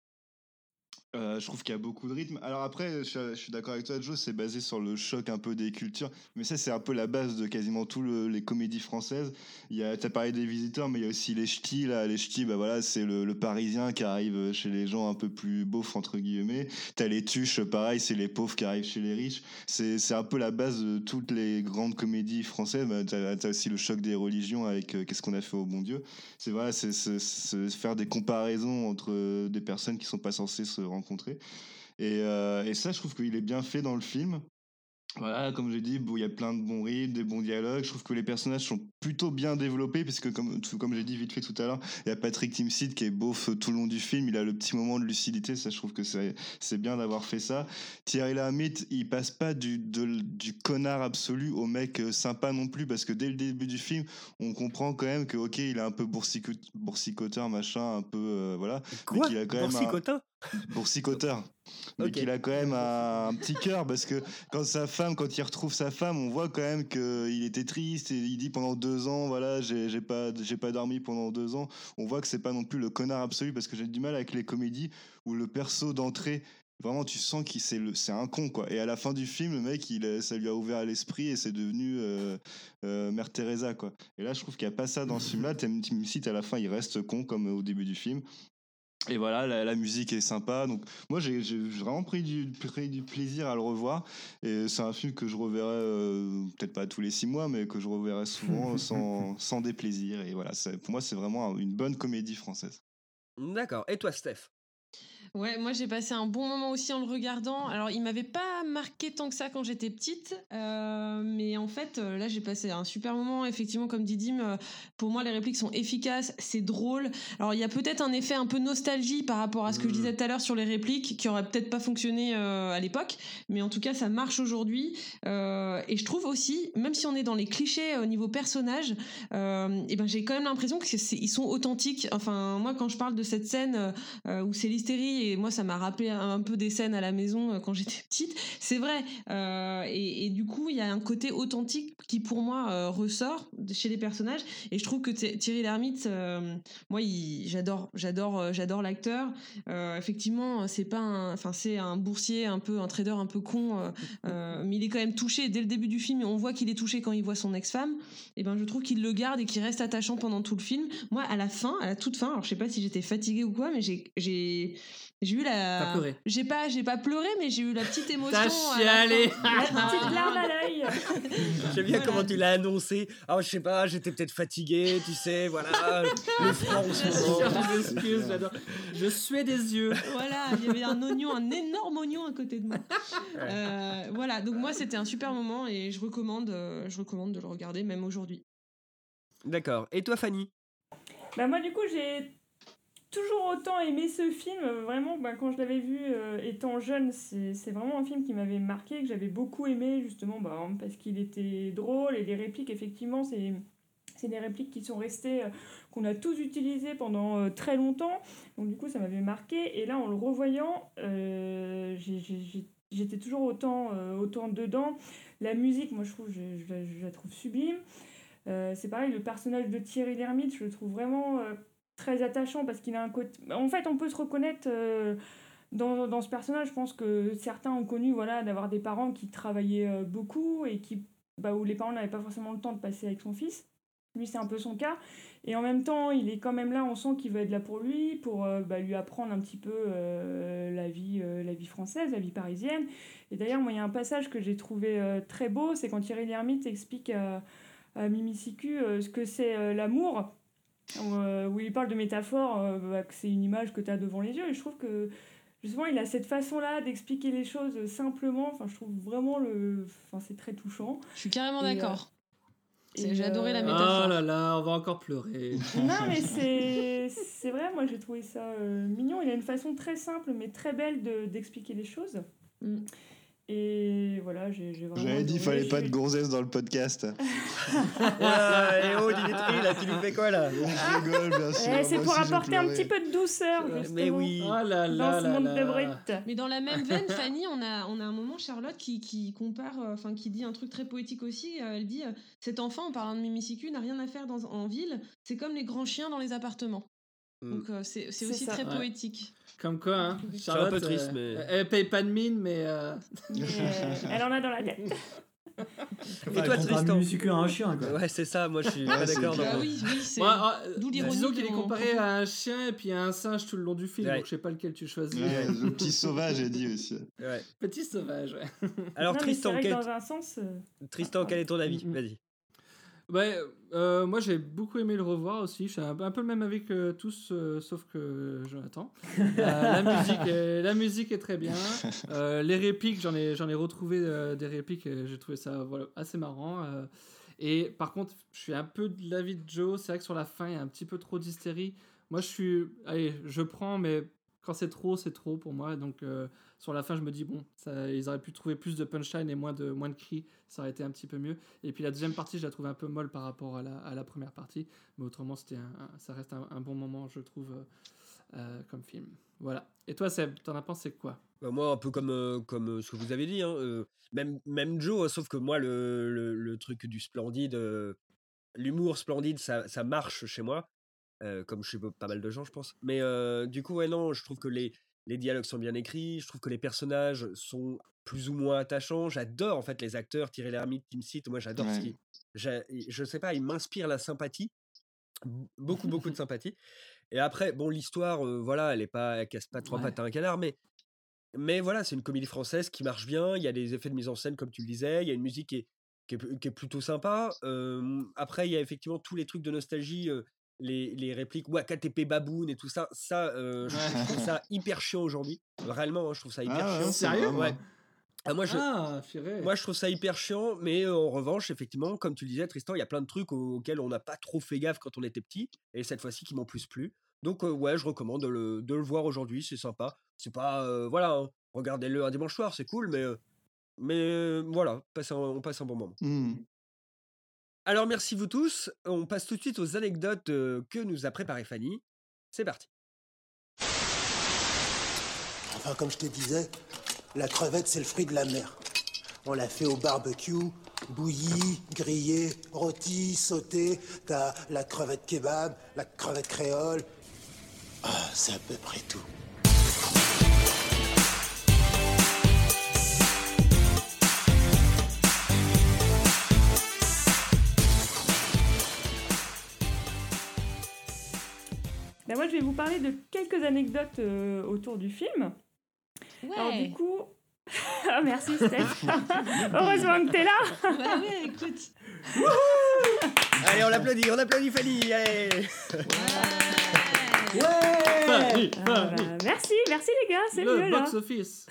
Euh, je trouve qu'il y a beaucoup de rythme. Alors après, je, suis- je suis d'accord avec toi, Joe, c'est basé sur le choc un peu des cultures. Mais ça, c'est un peu la base de quasiment toutes les comédies françaises. Il y a, t'as parlé des visiteurs, mais il y a aussi les ch'tis. Là, les ch'tis, bah voilà, c'est le, le Parisien qui arrive chez les gens un peu plus beaufs entre guillemets. T'as les tuches, pareil, c'est les pauvres qui arrivent chez les riches. C'est, c'est un peu la base de toutes les grandes comédies françaises. Bah, t'as, t'as aussi le choc des religions avec euh, Qu'est-ce qu'on a fait au bon Dieu. C'est voilà, c'est, c'est, c'est faire des comparaisons entre euh, des personnes qui sont pas censées se rencontrer. Et, euh, et ça, je trouve qu'il est bien fait dans le film. Voilà, comme j'ai dit, bon, il y a plein de bons rythmes, des bons dialogues. Je trouve que les personnages sont plutôt bien développés, puisque comme, tout- comme j'ai dit vite fait tout à l'heure, il y a Patrick Timsit qui est beauf tout le long du film. Il a le petit moment de lucidité, ça je trouve que c'est, c'est bien d'avoir fait ça. Thierry Lhermitte, il passe pas du, de- du connard absolu au mec euh, sympa non plus, parce que dès le début du film, on comprend quand même que, ok, il est un peu boursico- boursicoteur, machin, un peu, euh, voilà. Quoi Mais qu'il a quand même un- Boursicotin Boursicoteur. Mais Ok. qu'il a quand même un, un petit cœur, parce que quand sa femme, quand il retrouve sa femme, on voit quand même qu'il était triste et il dit pendant deux ans, voilà, j'ai, j'ai pas, j'ai pas dormi pendant deux ans. On voit que c'est pas non plus le connard absolu, parce que j'ai du mal avec les comédies où le perso d'entrée, vraiment, tu sens qu'il c'est le, c'est un con, quoi. Et à la fin du film, le mec, il, a- ça lui a ouvert l'esprit et c'est devenu euh, euh, Mère Teresa, quoi. Et là, je trouve qu'il y a pas ça dans ce film-là. Tim Timsit, à la fin, il reste con comme au début du film. Et voilà, la, la musique est sympa. Donc, moi, j'ai, j'ai vraiment pris du, pris du plaisir à le revoir. Et c'est un film que je reverrai, euh, peut-être pas tous les six mois, mais que je reverrai souvent sans, sans déplaisir. Et voilà, c'est- pour moi, c'est vraiment une bonne comédie française. D'accord. Et toi, Steph? Ouais, moi j'ai passé un bon moment aussi en le regardant. Alors, il m'avait pas marqué tant que ça quand j'étais petite, euh, mais en fait, euh, là j'ai passé un super moment. Effectivement, comme dit Dim, euh, pour moi les répliques sont efficaces, c'est drôle. Alors, il y a peut-être un effet un peu nostalgie par rapport à ce que je disais tout à l'heure sur les répliques, qui aurait peut-être pas fonctionné euh, à l'époque, mais en tout cas ça marche aujourd'hui. Euh, et je trouve aussi, même si on est dans les clichés au niveau personnage, euh, et ben j'ai quand même l'impression que c'est, ils sont authentiques. Enfin, moi quand je parle de cette scène euh, où c'est l'hystérie, et moi ça m'a rappelé un, un peu des scènes à la maison euh, quand j'étais petite, c'est vrai. Euh, et, et du coup il y a un côté authentique qui pour moi euh, ressort chez les personnages, et je trouve que Thi- Thierry Lhermitte, euh, moi il, j'adore j'adore euh, j'adore l'acteur. Euh, effectivement c'est pas un, enfin c'est un boursier un peu, un trader un peu con, euh, euh, mais il est quand même touché dès le début du film, et on voit qu'il est touché quand il voit son ex-femme. Et ben je trouve qu'il le garde et qu'il reste attachant pendant tout le film. Moi à la fin, à la toute fin, alors je sais pas si j'étais fatiguée ou quoi, mais j'ai j'ai j'ai eu la T'as pleuré. j'ai pas j'ai pas pleuré, mais j'ai eu la petite émotion. T'as à la chialé. fin. La petite larme à l'œil. J'aime bien comment tu l'as annoncé. Ah, je sais pas, j'étais peut-être fatigué, tu sais, voilà, le froid en ce moment. Je m'excuse, j'adore. Je suais des yeux. Voilà, il y avait un oignon, un énorme oignon à côté de moi. Euh, voilà, donc moi c'était un super moment et je recommande, euh, je recommande de le regarder même aujourd'hui. D'accord. Et toi, Fanny? Bah moi du coup j'ai toujours autant aimé ce film. Euh, Vraiment, bah, quand je l'avais vu euh, étant jeune, c'est, c'est vraiment un film qui m'avait marqué, que j'avais beaucoup aimé justement bah, parce qu'il était drôle, et les répliques effectivement c'est... C'est des répliques qui sont restées, euh, qu'on a tous utilisées pendant euh, très longtemps. Donc du coup, ça m'avait marqué. Et là, en le revoyant, euh, j'ai, j'ai, j'ai, j'étais toujours autant, euh, autant dedans. La musique, moi, je trouve, je, je, la- je la trouve sublime. Euh, c'est pareil, le personnage de Thierry Lhermitte, je le trouve vraiment euh, très attachant parce qu'il a un côté... En fait, on peut se reconnaître euh, dans, dans ce personnage. Je pense que certains ont connu voilà, d'avoir des parents qui travaillaient euh, beaucoup et qui, bah, où les parents n'avaient pas forcément le temps de passer avec son fils. Lui, c'est un peu son cas. Et en même temps, il est quand même là, on sent qu'il veut être là pour lui, pour euh, bah, lui apprendre un petit peu euh, la vie, euh, la vie française, la vie parisienne. Et d'ailleurs, moi, il y a un passage que j'ai trouvé euh, très beau, c'est quand Thierry Lhermitte explique à, à Mimi Siku euh, ce que c'est euh, l'amour, où, euh, où il parle de métaphore, euh, bah, que c'est une image que tu as devant les yeux. Et je trouve que, justement, il a cette façon-là d'expliquer les choses simplement. Enfin, je trouve vraiment le... Enfin, c'est très touchant. Je suis carrément Et, d'accord. euh, C'est- et, j'ai adoré la euh, métaphore. Oh là là, on va encore pleurer. Non, mais c'est, c'est vrai, moi j'ai trouvé ça euh, mignon. Il a une façon très simple mais très belle de, d'expliquer les choses. Mm. Et voilà, j'ai, j'ai vraiment. J'avais dit, il adoré. fallait pas de gonzesse dans le podcast. Ouais, et oh, Dimitri, là, tu nous fais quoi là? Je rigole, bien sûr. Eh, c'est moi pour aussi, j'ai apporter un pleuré. petit peu de douceur, justement. Mais oui. Oh là Dans là ce là monde là. de brut. Mais dans la même veine, Fanny, on a, on a un moment, Charlotte, qui, qui compare, euh, enfin, qui dit un truc très poétique aussi. Euh, elle dit euh, cet enfant, en parlant de Mimicicu, n'a rien à faire dans, en ville. C'est comme les grands chiens dans les appartements. Mm. Donc, euh, c'est, c'est C'est aussi ça. très Ouais. poétique. Comme quoi, hein. un Charlotte, peu triste, euh, mais- elle paye pas de mine, mais. euh, Mais, euh, elle en a dans la tête. Et Enfin, toi, elle compare Tristan? Mimicicu à un chien, quoi. Ouais, c'est ça, moi je suis Ouais, pas c'est d'accord. clair. Ah non. oui, oui, c'est. Moi, euh, D'où l'ironie disons de qu'il est mon comparé propos. à un chien et puis à un singe tout le long du film, Ouais. donc je sais pas lequel tu choisis. Ouais, le petit sauvage, j'ai dit aussi. Ouais. Petit sauvage, ouais. Alors Non, mais c'est Tristan, vrai que quel... dans un sens. euh, Tristan, quel est ton avis? Mm, mm. Vas-y. Ouais, euh, moi j'ai beaucoup aimé le revoir aussi. Je suis un, un peu le même avis que tous, euh, sauf que Jonathan. Euh, la, musique est, la musique est très bien. Euh, les répliques, j'en ai, j'en ai retrouvé euh, des répliques et j'ai trouvé ça voilà, assez marrant. euh. Et par contre, je suis un peu de l'avis de Joe. C'est vrai que sur la fin, il y a un petit peu trop d'hystérie. Moi, je suis. Allez, je prends, mais quand c'est trop, c'est trop pour moi. Donc euh, sur la fin, je me dis, bon, ça, ils auraient pu trouver plus de punchline et moins de, moins de cris. Ça aurait été un petit peu mieux. Et puis la deuxième partie, je la trouve un peu molle par rapport à la, à la première partie. Mais autrement, c'était un, un- ça reste un, un bon moment, je trouve, euh, euh, comme film. Voilà. Et toi, Seb, t'en as pensé quoi? Bah, moi, un peu comme, euh, comme euh, ce que vous avez dit. Hein, euh, même, même Joe, hein, sauf que moi, le, le, le truc du splendide, euh, l'humour splendide, ça, ça marche chez moi. euh, comme chez pas mal de gens, je pense. Mais euh, du coup, ouais, non, je trouve que les, les dialogues sont bien écrits. Je trouve que les personnages sont plus ou moins attachants. J'adore, en fait, les acteurs. Thierry Lhermitte, Tim Seat, moi, j'adore ce Ouais. qui. j'ai- Je sais pas, ils m'inspirent la sympathie. B- Beaucoup, beaucoup de sympathie. Et après, bon, l'histoire, euh, voilà, elle est pas, elle casse pas trois Ouais. pattes à un canard, mais mais voilà, c'est une comédie française qui marche bien. Il y a des effets de mise en scène, comme tu le disais. Il y a une musique qui est, qui est, qui est plutôt sympa. Euh, après, il y a effectivement tous les trucs de nostalgie, euh, les, les répliques Wakatepe Baboon et tout ça. Ça, euh, je, je trouve ça hyper chiant aujourd'hui. Réellement, hein, je trouve ça hyper Ah ouais, chiant. c'est Sérieux vraiment. Ouais. Ah, moi, je, Ah, purée. moi, je trouve ça hyper chiant, mais euh, en revanche, effectivement, comme tu le disais, Tristan, il y a plein de trucs au- auxquels on n'a pas trop fait gaffe quand on était petit, et cette fois-ci qui m'ont plus plu. Donc, euh, ouais, je recommande de le, de le voir aujourd'hui, c'est sympa. C'est pas. euh, voilà, hein, regardez-le un dimanche soir, c'est cool, mais. euh, mais euh, voilà, passe un- on passe un bon moment. Hmm. Alors, merci vous tous. On passe tout de suite aux anecdotes euh, que nous a préparé Fanny. C'est parti. Enfin, comme je te disais, la crevette, c'est le fruit de la mer. On l'a fait au barbecue, bouillie, grillée, rôtie, sautée. T'as la crevette kebab, la crevette créole. Ah, c'est à peu près tout. Ben moi, je vais vous parler de quelques anecdotes euh, autour du film. Ouais. Alors du coup... Ah, merci Steph. Heureusement que t'es là. Bah ouais, écoute. Allez, on applaudit, on applaudit Fanny. Allez. Fanny, Ah, Fanny. bah, merci, merci les gars, c'est Le mieux là. box-office.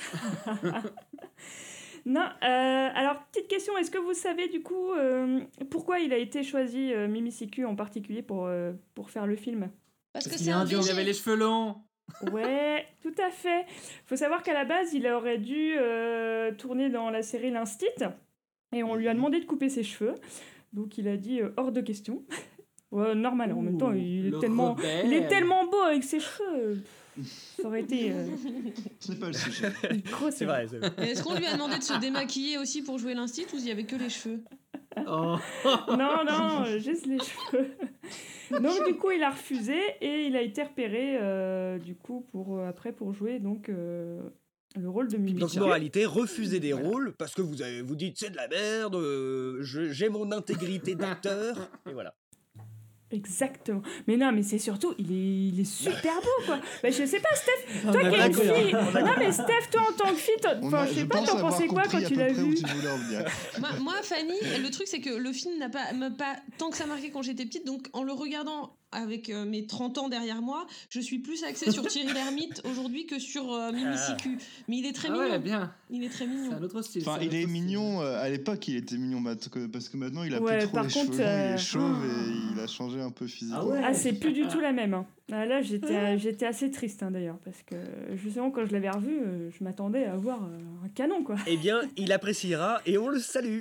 Non, euh, alors petite question, est-ce que vous savez du coup euh, pourquoi il a été choisi euh, Mimicicu en particulier pour, euh, pour faire le film? Parce que qu'il c'est est un indien. Il V G. avait les cheveux longs. Ouais, tout à fait. Faut savoir qu'à la base, il aurait dû euh, tourner dans la série L'Instit et on lui a demandé de couper ses cheveux. Donc il a dit euh, hors de question. Ouais, normal, en même temps, il est, le tellement, rebelle. il est tellement beau avec ses cheveux. Ça aurait été euh, Ce n'est pas le sujet. une grosse C'est vrai, c'est vrai. Et est-ce qu'on lui a demandé de se démaquiller aussi pour jouer l'instit ou il y avait que les cheveux? Oh. Non, non, euh, juste les cheveux. Donc du coup, il a refusé et il a été repéré euh, du coup pour euh, après pour jouer donc euh, le rôle de Mimic. Donc, moralité, refusez des rôles parce que vous, avez, vous dites c'est de la merde, euh, je- j'ai mon intégrité d'acteur, et voilà. Exactement. Mais non, mais c'est surtout, il est, il est super beau quoi. Bah, je sais pas, Steph, On toi a qui es une compris, fille. on a Non mais Steph, toi en tant que fille, t'en- On enfin a- je sais je pas, pense t'en avoir pensais quoi compris quand à tu peu l'as près où vu? tu voulais en venir. moi, moi, Fanny, le truc c'est que le film n'a pas, m'a pas tant que ça marqué quand j'étais petite, donc en le regardant avec euh, mes trente ans derrière moi, je suis plus axée sur Thierry Lhermitte aujourd'hui que sur euh, Mimi Ah. Siku. Mais il est très Ah mignon. ouais, bien. Il est très mignon. C'est un autre style. Enfin, c'est un il est autre style. mignon, euh, à l'époque il était mignon, bah, que- parce que maintenant il a Ouais, plus trop par les contre, cheveux longs, il euh, est chauve et il a changé un peu physiquement. Ah ouais. Ah, c'est plus du tout la même. hein. Ah, Là, j'étais j'étais assez triste hein, d'ailleurs, parce que justement, quand je l'avais revu, euh, je m'attendais à voir euh, un canon, quoi. Eh bien, il appréciera et on le salue.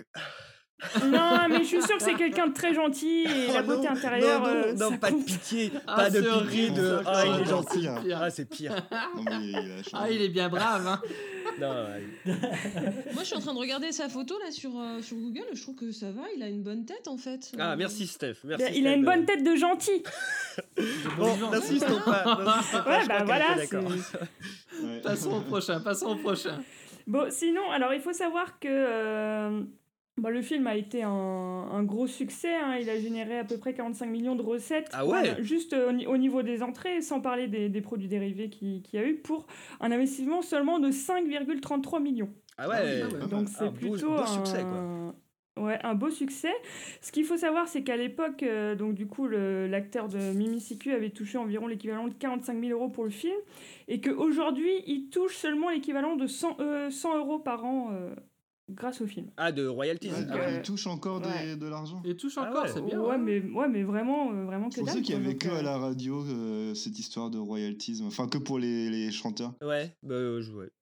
Non, mais je suis sûre que c'est quelqu'un de très gentil et la Oh beauté non, intérieure. Non, non, euh, non, ça pas de compte. pitié, Ah, pas de c'est pitié horrible, de. ça, Ah, il est c'est gentil. pire. Ah, c'est pire. Non, mais il, il a changé. Ah, il est bien brave, hein. Non, ouais. Moi, je suis en train de regarder sa photo là sur, euh, sur Google. Je trouve que ça va. Il a une bonne tête en fait. Ah, Euh, merci Steph. Merci, Bah, il a Steph, une de- bonne tête de gentil. Bon, n'insistons pas. n'insistons pas, Ouais, je bah crois qu'elle voilà, était d'accord. c'est- Ouais. Passons au prochain, passons au prochain. Bon, sinon, alors il faut savoir que euh, bon, le film a été un, un gros succès. hein. Il a généré à peu près quarante-cinq millions de recettes. Ah ouais. Voilà, juste euh, au, ni- au niveau des entrées, sans parler des, des produits dérivés qu'il qui y a eu, pour un investissement seulement de cinq virgule trente-trois millions. Ah ouais, Ah ouais. Donc Ah, c'est beau- plutôt beau un... succès, quoi. Ouais, un beau succès. Ce qu'il faut savoir, c'est qu'à l'époque, euh, donc du coup, le- l'acteur de Mimi Siku avait touché environ l'équivalent de quarante-cinq mille euros pour le film, et qu'aujourd'hui, il touche seulement l'équivalent de cent, euh, cent euros par an euh, grâce au film. Ah, de royalties. Ouais, Donc, euh, il touche encore des- ouais. de l'argent. Il touche Ah encore, ouais. c'est bien. ouais, hein. mais, ouais, mais vraiment, euh, vraiment que C'est pour ça dalle. qu'il y quoi. avait Donc, que euh, à la radio euh, cette histoire de royalties, enfin que pour les, les chanteurs. Ouais, bah, euh, je- ouais.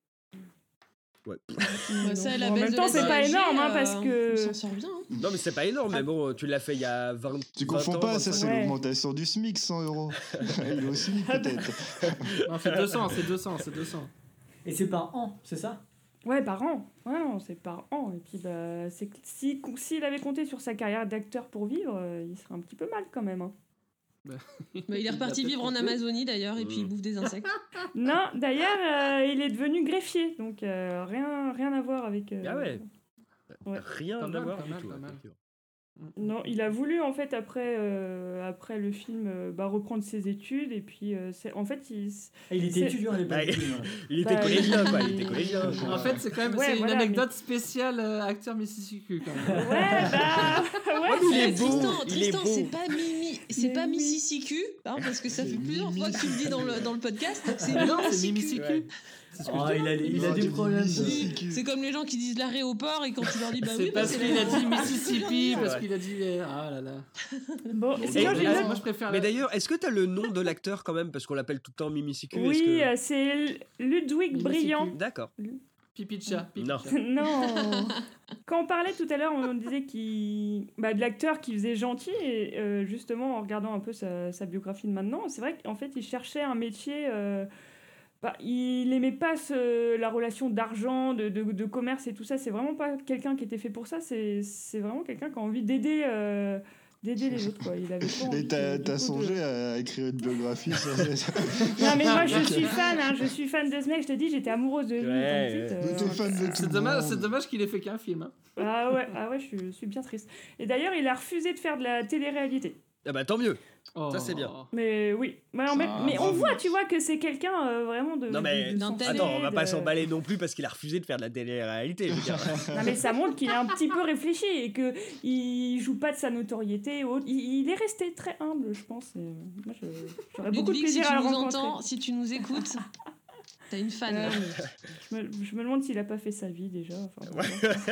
Ouais. bah, ça, à la en baisse même de temps, la c'est pas C S G, énorme, hein, euh, parce que... On s'en sort bien. hein. Non, mais c'est pas énorme, mais bon, tu l'as fait il y a vingt Tu vingt confonds ans, pas, ça vingt-cinq c'est ans. Ouais. l'augmentation du SMIC, cent euros. Il est au SMIC peut-être. Non, c'est deux cents, c'est deux cents, c'est deux cents. Et c'est par an, c'est ça? Ouais, par an. Ouais, non, c'est par an. Et puis, bah, c'est que si, s'il avait compté sur sa carrière d'acteur pour vivre, euh, il serait un petit peu mal quand même. hein. Bah, il est reparti peut-être vivre en compté. Amazonie d'ailleurs, et puis il Mm. bouffe des insectes. Non, d'ailleurs, euh, il est devenu greffier, donc euh, rien, rien à voir avec. euh, Ah ouais. Ouais. Rien Pas à mal, voir pas du mal, tout. pas mal. effectivement. Non, il a voulu en fait après, euh, après le film euh, bah, reprendre ses études et puis euh, c'est en fait il. s- Ah, il était C'est- étudiant à l'époque. Bah, du film. Il était Bah, collégien, quoi. Il il- était collégien. En fait, c'est quand même Ouais, c'est voilà, une anecdote spéciale euh, acteur Mississippi quand même. Ouais, bah ouais. il est Eh, beau, Tristan, il est Tristan, beau. c'est pas Mimi, c'est Mais pas oui. Mississippi, hein, parce que ça fait plusieurs fois que tu le dis dans le, dans le podcast. C'est Non, c'est Mimi Mississippi. Ouais. C'est ce que Ah, je dis. il a, il a Non, des tu problèmes. dis de- Mississippi. C'est comme les gens qui disent l'aéroport et quand tu leur dis bah C'est oui, bah, parce c'est qu'il a dit l'aéroport. Mississippi, parce Ouais. qu'il a dit. euh, Ah là là. Bon, Et- sinon et j'ai là, une Moi, autre- je préfère. Mais la- d'ailleurs, est-ce que t'as le nom de l'acteur quand même? Parce qu'on l'appelle tout le temps Mimi Siku. est-ce Oui, que- euh, c'est Ludwig Mimi Brillant. Siku. D'accord. Pipi de chat. pipi de Non. chat. Non. Quand on parlait tout à l'heure, on disait qu'il, bah, de l'acteur qui faisait gentil et euh, justement en regardant un peu sa, sa biographie de maintenant, c'est vrai qu'en fait il cherchait un métier. euh, bah, il aimait pas ce- la relation d'argent, de, de, de commerce et tout ça. C'est vraiment pas quelqu'un qui était fait pour ça. C'est, c'est vraiment quelqu'un qui a envie d'aider, euh, d'aider les autres. Quoi. Il avait pas envie Et t'as de- t'as du coup, songé de- à écrire une biographie sur cette... Non mais moi je suis fan, hein, je suis fan de ce mec. Je te dis, j'étais amoureuse de lui. Ouais, étant ouais. petite, T'es euh, fan de tout C'est le dommage, monde. c'est dommage qu'il ait fait qu'un film. hein. Ah ouais, ah ouais, je suis, je suis bien triste. Et d'ailleurs, il a refusé de faire de la télé-réalité. Ah bah tant mieux. Oh. Ça, c'est bien. Mais oui, mais, en même- Ah, mais on bravo. voit, tu vois, que c'est quelqu'un euh, vraiment de. Non mais de- de D'un sensible, attends, on va pas de- s'emballer non plus parce qu'il a refusé de faire de la télé-réalité. je veux dire. Non mais ça montre qu'il a un petit peu réfléchi et que il joue pas de sa notoriété. et autres. Il, il est resté très humble, je pense. Et, euh, moi, je- j'aurais beaucoup de Ludwig, si plaisir tu à le nous rencontrer. entends, si tu nous écoutes, t'as une fan. Ouais, mais je, me, je me demande s'il a pas fait sa vie déjà. Enfin, bon,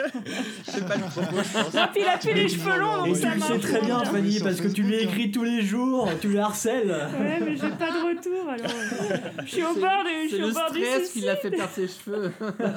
C'est pas le propos, je pense. Ah, puis il a plus les cheveux longs, Et donc tu ça le sais marche très bien, bien. Fanny, Sur parce que tu lui Facebook, écris tous les jours, tu le harcèles. Ouais, mais j'ai pas de retour alors. euh, Je suis au C'est- bord, de, je C'est suis au le bord du stress qui suicide. l'a fait perdre ses cheveux.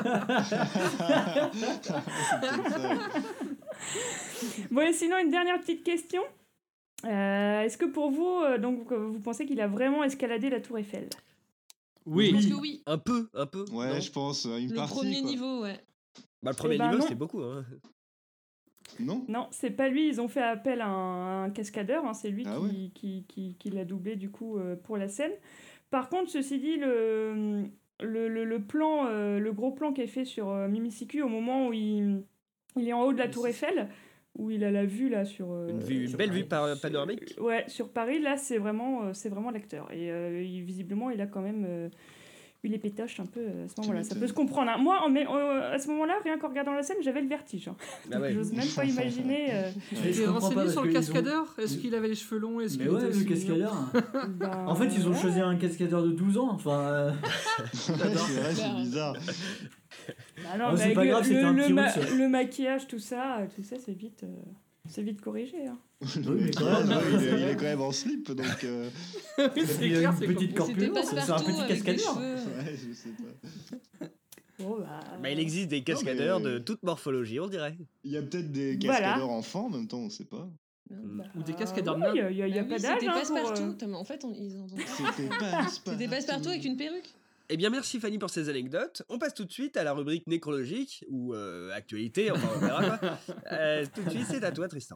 Bon, et sinon, une dernière petite question. Euh, Est-ce que pour vous, euh, donc, euh, vous pensez qu'il a vraiment escaladé la Tour Eiffel? Oui. Je pense que oui. Un peu, un peu. Ouais, non je pense, euh, une Le partie, premier quoi. niveau, ouais. Bah, le premier Eh ben, niveau, non. c'était beaucoup. Hein. Non Non, c'est pas lui. Ils ont fait appel à un, un cascadeur. hein, C'est lui Ah qui, ouais. qui, qui, qui l'a doublé du coup euh, pour la scène. Par contre, ceci dit, le, le, le, le plan, euh, le gros plan qui est fait sur euh, Mimi Siku au moment où il, il est en haut de la Tour Eiffel, où il a la vue là sur. euh, Une, vue, une sur belle Paris. vue par, panoramique. Ouais, sur Paris, là, c'est vraiment, euh, c'est vraiment l'acteur. Et euh, il- visiblement, il a quand même, euh, eu les pétoches un peu euh, à ce Tu moment-là. Ça m'étonnes. peut se comprendre. Hein. Moi, en, mais, euh, à ce moment-là, rien qu'en regardant la scène, j'avais le vertige. Hein. Bah Donc, ouais. j'ose même pas imaginer. euh, Mais Tu je t'es comprends pas, renseigné parce sur le qu'ils ont- cascadeur? Est-ce qu'il avait les cheveux longs? Est-ce Mais qu'il ouais, était le aussi mignon? cascadeur. bah, En fait, ils ont ouais. choisi un cascadeur de douze ans. Enfin, euh, C'est vrai, c'est bizarre. Bah non, Oh, mais c'est avec pas le, grave, c'était le, un le petit ma- russe. le maquillage, tout ça, euh, tout ça, c'est vite, euh, c'est vite corrigé. Hein. oui, mais quand Ouais, même. non, il, est, il est quand même en slip, donc. Euh... Oui, Et c'est puis, clair, une c'est petite comme- C'était corpulence, c'est un Passepartout petit avec les cascadeur. cheveux. Ouais, je sais pas. Bon, bah, Bah, il existe des cascadeurs mais- de toute morphologie, on dirait. Il y a peut-être des Voilà. cascadeurs enfants en même temps, on sait pas. bah, Ou des cascadeurs ouais, nains. Il y a, il y a- il y a Bah pas oui, d'âge. C'était Hein, pour, Passepartout. euh, Putain, mais en fait, on- ils ont. C'était Passepartout. C'était Passepartout avec une perruque. Eh bien, merci Fanny pour ces anecdotes. On passe tout de suite à la rubrique nécrologique, ou euh, actualité, enfin on verra quoi. Euh, tout de suite, c'est à toi Tristan.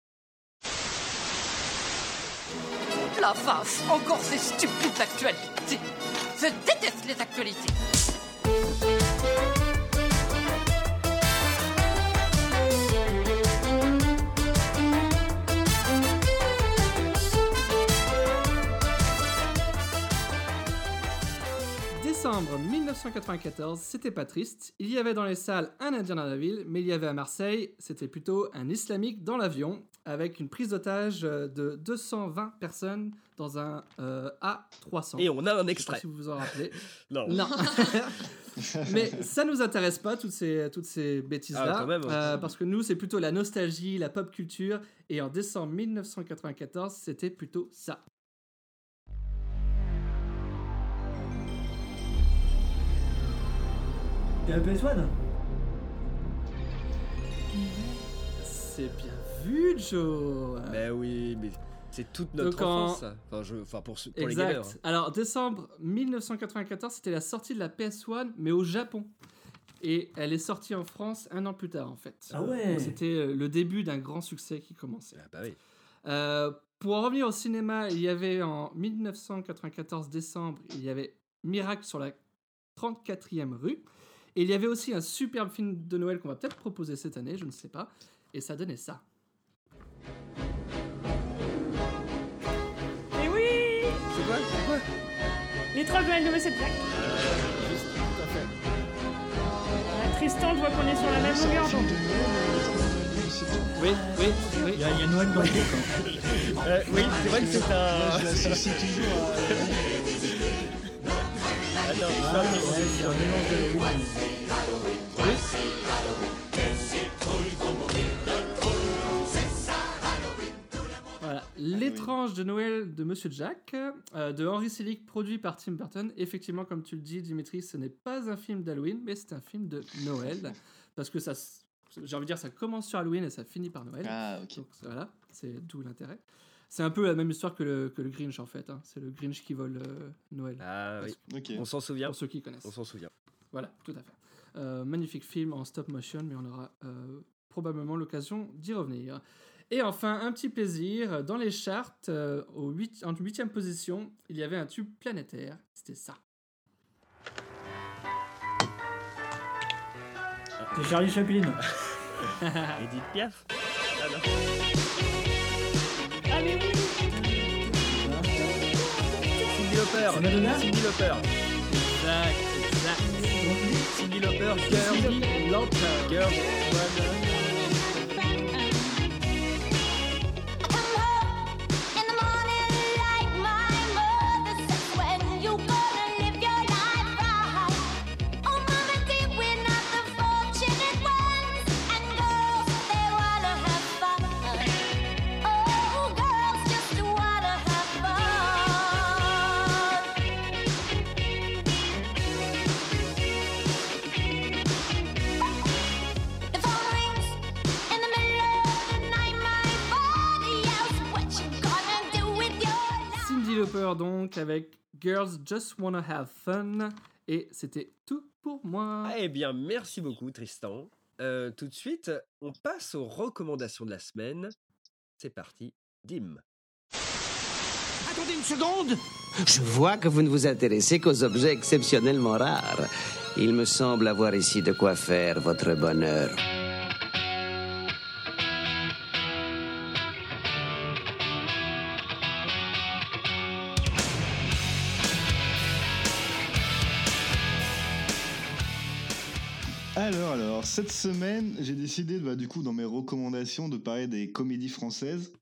La face, encore ces stupides actualités. Je déteste les actualités. Décembre mille neuf cent quatre-vingt-quatorze, c'était pas triste. Il y avait dans les salles un Indien dans la ville, mais il y avait à Marseille, c'était plutôt un Islamique dans l'avion, avec une prise d'otage euh, de deux cent vingt personnes dans un euh, A trois cents. Et on a un Je sais pas extrait. si vous vous en rappelez. Non. Non. Mais ça nous intéresse pas, toutes ces, toutes ces bêtises-là. Ah, quand même, euh, ouais. parce que nous, c'est plutôt la nostalgie, la pop culture. Et en décembre mille neuf cent quatre-vingt-quatorze, c'était plutôt ça. T'es un P S un? C'est bien vu, Joe. Ben oui, mais c'est toute notre Donc en- enfance, ça. Enfin, je... enfin pour, ceux- pour les gamers. Exact. Alors, décembre mille neuf cent quatre-vingt-quatorze, c'était la sortie de la P S un, mais au Japon. Et elle est sortie en France un an plus tard, en fait. Ah ouais. Donc, c'était euh, le début d'un grand succès qui commençait. Ah bah oui. Euh, pour en revenir au cinéma, il y avait en mille neuf cent quatre-vingt-quatorze décembre, il y avait Miracle sur la trente-quatrième rue. Et il y avait aussi un superbe film de Noël qu'on va peut-être proposer cette année, je ne sais pas. Et ça donnait ça. Et oui, C'est quoi C'est quoi les trois Noël de Monsieur Jack. Juste, tout à fait. Ah, Tristan, je vois qu'on est sur la même longueur d'onde. Oui, oui, oui. Il y, a- il y a Noël dans le groupe. Euh, Oui, c'est vrai que c'est un... Je l'associe toujours à. Attends, je Ah, vais un ouais, petit- c'est un mélange de oui. Voilà, L'étrange de Noël de Monsieur Jack, euh, de Henry Selick, produit par Tim Burton. Effectivement, comme tu le dis, Dimitri, ce n'est pas un film d'Halloween, mais c'est un film de Noël. Parce que ça, s- j'ai envie de dire, ça commence sur Halloween et ça finit par Noël. Ah, ok. Donc voilà, c'est d'où l'intérêt. C'est un peu la même histoire que le, que le Grinch, en fait. hein. C'est le Grinch qui vole euh, Noël. Ah oui, Ok. on s'en souvient. Pour ceux qui connaissent. On s'en souvient. Voilà, tout à fait. Euh, magnifique film en stop motion, mais on aura euh, probablement l'occasion d'y revenir. Et enfin, un petit plaisir, dans les charts, euh, au huit, en huitième position, il y avait un tube planétaire, c'était ça. C'est Charlie Chaplin. Edith Piaf. Ah, non. Ah, mais oui. Cindy Lauper. C'est Madonna. Cindy Lauper. Exact, exact. Cindy Lauper, Girls. Cindy Lauper. Girls. In the morning, like my mother says, when you gonna live your life right? Oh, mama, dear, we're not the fortunate ones, and girls, they wanna have fun. Oh, girls just wanna have fun. The phone rings in the middle of the night, my body yells, what you gonna do with your life? Cindy Lauper, donc, avec Girls Just Wanna Have Fun. Et c'était tout pour moi. Ah, eh bien, merci beaucoup, Tristan. Euh, tout de suite, on passe aux recommandations de la semaine. C'est parti, Dim. Attendez une seconde. Je vois que vous ne vous intéressez qu'aux objets exceptionnellement rares. Il me semble avoir ici de quoi faire votre bonheur. Alors, alors, cette semaine, j'ai décidé, bah, du coup, dans mes recommandations, de parler des comédies françaises.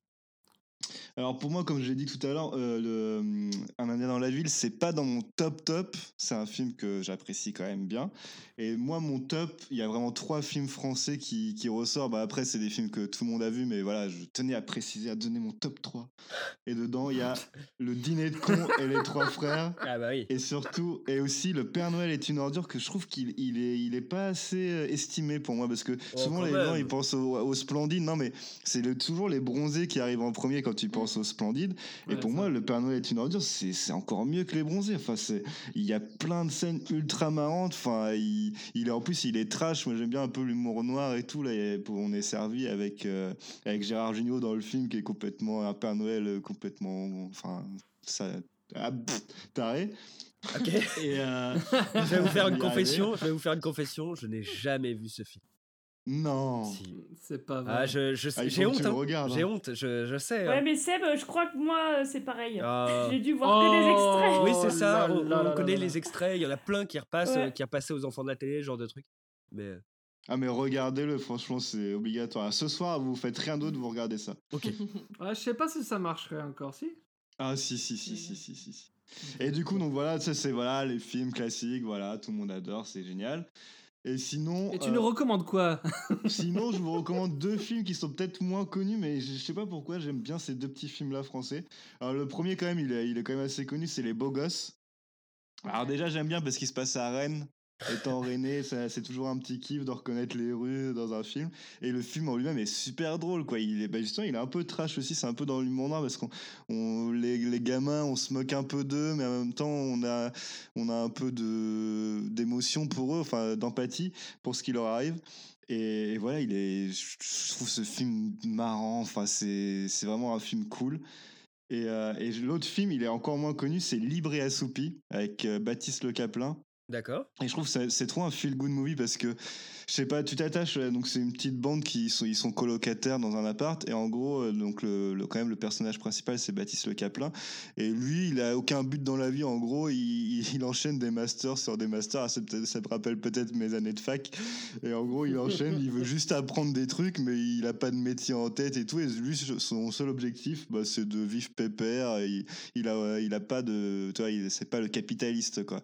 Alors pour moi, comme je l'ai dit tout à l'heure, euh, le, Un Indien dans la ville, c'est pas dans mon top top. C'est un film que j'apprécie quand même bien. Et moi, mon top, il y a vraiment trois films français qui, qui ressortent. Bah, après, c'est des films que tout le monde a vus, mais voilà, je tenais à préciser, à donner mon top trois. Et dedans, il y a Le Dîner de cons et Les Trois Frères. Ah bah oui. Et surtout, et aussi Le Père Noël est une ordure, que je trouve qu'il il est, il est pas assez euh, estimé pour moi, parce que Oh, souvent quand les même. gens ils pensent au, au Splendide. Non, mais c'est le- toujours les bronzés qui arrivent en premier quand tu penses au Splendide. Et Ouais, pour ça. moi, Le Père Noël est une ordure, c'est c'est encore mieux que les bronzés. Enfin, c'est- il y a plein de scènes ultra marrantes. Enfin, il, il est en plus, il est trash. Moi, j'aime bien un peu l'humour noir et tout. Là, il y a- on est servi avec euh, avec Gérard Jugnot dans le film, qui est complètement un Père Noël euh, complètement, enfin, ça, ah, pff, taré. Ok. Et euh, Je vais vous faire on une y est confession. arrivé. Je vais vous faire une confession. Je n'ai jamais vu ce film. Non. Si. C'est pas vrai. Ah, je, je Ah, il faut j'ai que honte. tu le hein. regardes, J'ai hein. honte. Je, je sais. Ouais, hein. mais Seb, euh, je crois que moi, euh, c'est pareil. Ah. J'ai dû voir que des extraits. Oui, c'est ça. là On, là on là connaît là là. les extraits. Il y en a plein qui repassent, Ouais. euh, qui repassent aux enfants de la télé, ce genre de trucs. Mais euh, Ah, mais regardez-le, franchement, c'est obligatoire. Ce soir, vous faites rien d'autre, vous regardez ça. ok. Ouais, je sais pas si ça marcherait encore, si. Ah, si, si, si, si, si, si, si. Et du coup, donc voilà, ça c'est voilà les films classiques, voilà, tout le monde adore, c'est génial. Et sinon, Et tu euh, nous recommandes quoi? sinon, je vous recommande deux films qui sont peut-être moins connus, mais je je sais pas pourquoi j'aime bien ces deux petits films-là français. Alors le premier quand même, il est, il est quand même assez connu, c'est Les Beaux Gosses. Alors déjà, j'aime bien parce qu'il se passe à Rennes. Étant Rennais, ça- c'est toujours un petit kiff de reconnaître les rues dans un film. Et le film en lui-même est super drôle, quoi. Il est, bah, justement, il est un peu trash aussi, c'est un peu dans l'humour noir parce qu'on, on- les, les gamins, on se moque un peu d'eux, mais en même temps, on a, on a un peu de, d'émotion pour eux, enfin, d'empathie pour ce qui leur arrive. Et, et voilà, il est, je je trouve ce film marrant, enfin, c'est, c'est vraiment un film cool. Et, euh, et l'autre film, il est encore moins connu, c'est Libre et Assoupi, avec euh, Baptiste Le Caplin. D'accord. Et je trouve que c'est- c'est trop un feel good movie parce que, je sais pas, tu t'attaches, euh, donc c'est une petite bande qui sont, ils sont colocataires dans un appart, et en gros, euh, donc le, le- quand même le personnage principal c'est Baptiste Le Caplin, et lui il a aucun but dans la vie, en gros, il, il- il enchaîne des masters sur des masters. Ah, c'est peut-être- ça me rappelle peut-être mes années de fac, et en gros il enchaîne, il veut juste apprendre des trucs, mais il a pas de métier en tête et tout, et lui son seul objectif bah, c'est de vivre pépère, il, il a, il a pas de, tu vois, il- c'est pas le capitaliste quoi.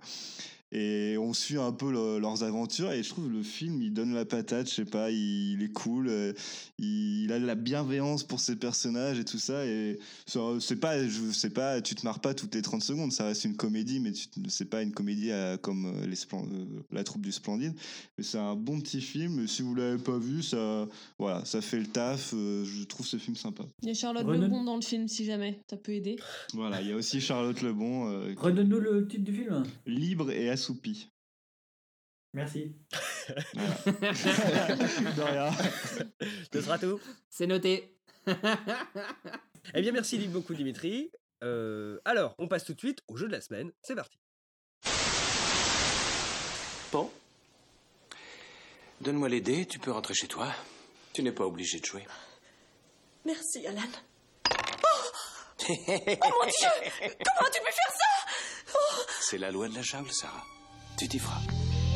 Et on suit un peu le- leurs aventures, et je trouve le film il donne la patate, je sais pas, il, il est cool, euh, il, il a de la bienveillance pour ses personnages et tout ça, et ça, c'est pas, je sais pas, tu te marres pas toutes les trente secondes, ça reste une comédie, mais tu, c'est pas une comédie à- comme euh, les Splen- euh, La Troupe du Splendide, mais c'est un bon petit film, et si vous l'avez pas vu, ça, voilà, ça fait le taf, euh, je trouve ce film sympa. Il y a Charlotte Renan- Lebon dans le film, si jamais, ça peut aider. Voilà, il y a aussi Charlotte Lebon, euh, qui- Redonne-nous le titre du film. Libre et Assoupi. Merci. De rien. Ce sera tout. C'est noté. Eh bien, merci beaucoup, Dimitri. Euh, alors, on passe tout de suite au jeu de la semaine. C'est parti. Bon. Donne-moi les dés, tu peux rentrer chez toi. Tu n'es pas obligé de jouer. Merci, Alan. Oh, oh mon Dieu! Comment tu peux faire ça? Oh. C'est la loi de la jungle, Sarah. Tu t'y feras.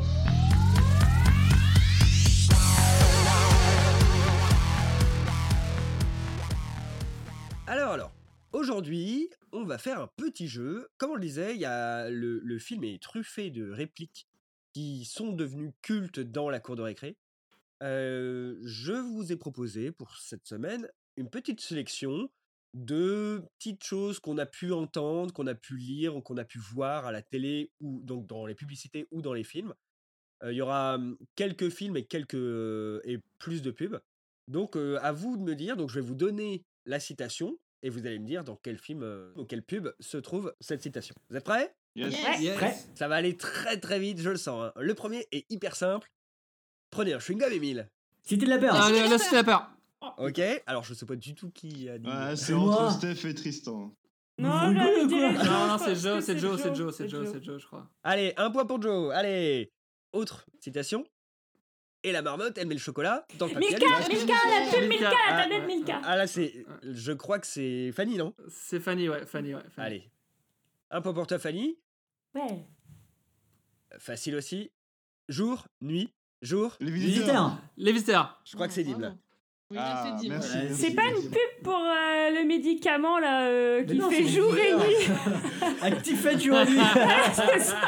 Alors, alors, aujourd'hui, on va faire un petit jeu. Comme on le disait, il y a le, le film est truffé de répliques qui sont devenues cultes dans la cour de récré. Euh, je vous ai proposé pour cette semaine une petite sélection de petites choses qu'on a pu entendre, qu'on a pu lire ou qu'on a pu voir à la télé ou donc dans les publicités ou dans les films. Euh, Il y aura hum, quelques films et quelques euh, et plus de pubs. Donc euh, à vous de me dire. Donc je vais vous donner la citation et vous allez me dire dans quel film euh, ou quelle pub se trouve cette citation. Vous êtes prêts? Yes. Ouais. Yes. Prêt. Ça va aller très très vite, je le sens. hein. Le premier est hyper simple. Prenez un chewing-gum, Emile. Cité de la peur. Allez, laisse la peur. Ok. Alors je sais pas du tout qui a dit. Ouais, c'est C'est entre moi. Steph et Tristan. Non, Vous là, rigolez je ou dirais quoi Joe, Non, je non, crois c'est que Joe, c'est Joe, c'est Joe, c'est Joe, c'est Joe, je crois. Allez, un point pour Joe. Allez. Autre citation. Et la marmotte, elle met le chocolat dans le papier. Milka, allume. Milka, la pub Milka, la Ah, tablette Milka. Ah là, c'est. Je crois que c'est Fanny, non? C'est Fanny, ouais, Fanny, ouais. Fanny. Allez. Un point pour toi, Fanny. Ouais. Facile aussi. Jour, nuit. Jour Les visiteurs. Les visiteurs. Je crois que c'est Dim là. Oui, là, c'est Dim. merci, Ouais, merci. C'est pas une pub pour euh, le médicament là euh, Mais qui non, fait c'est jour et bizarre. nuit. Actifette jour et nuit. C'est ça.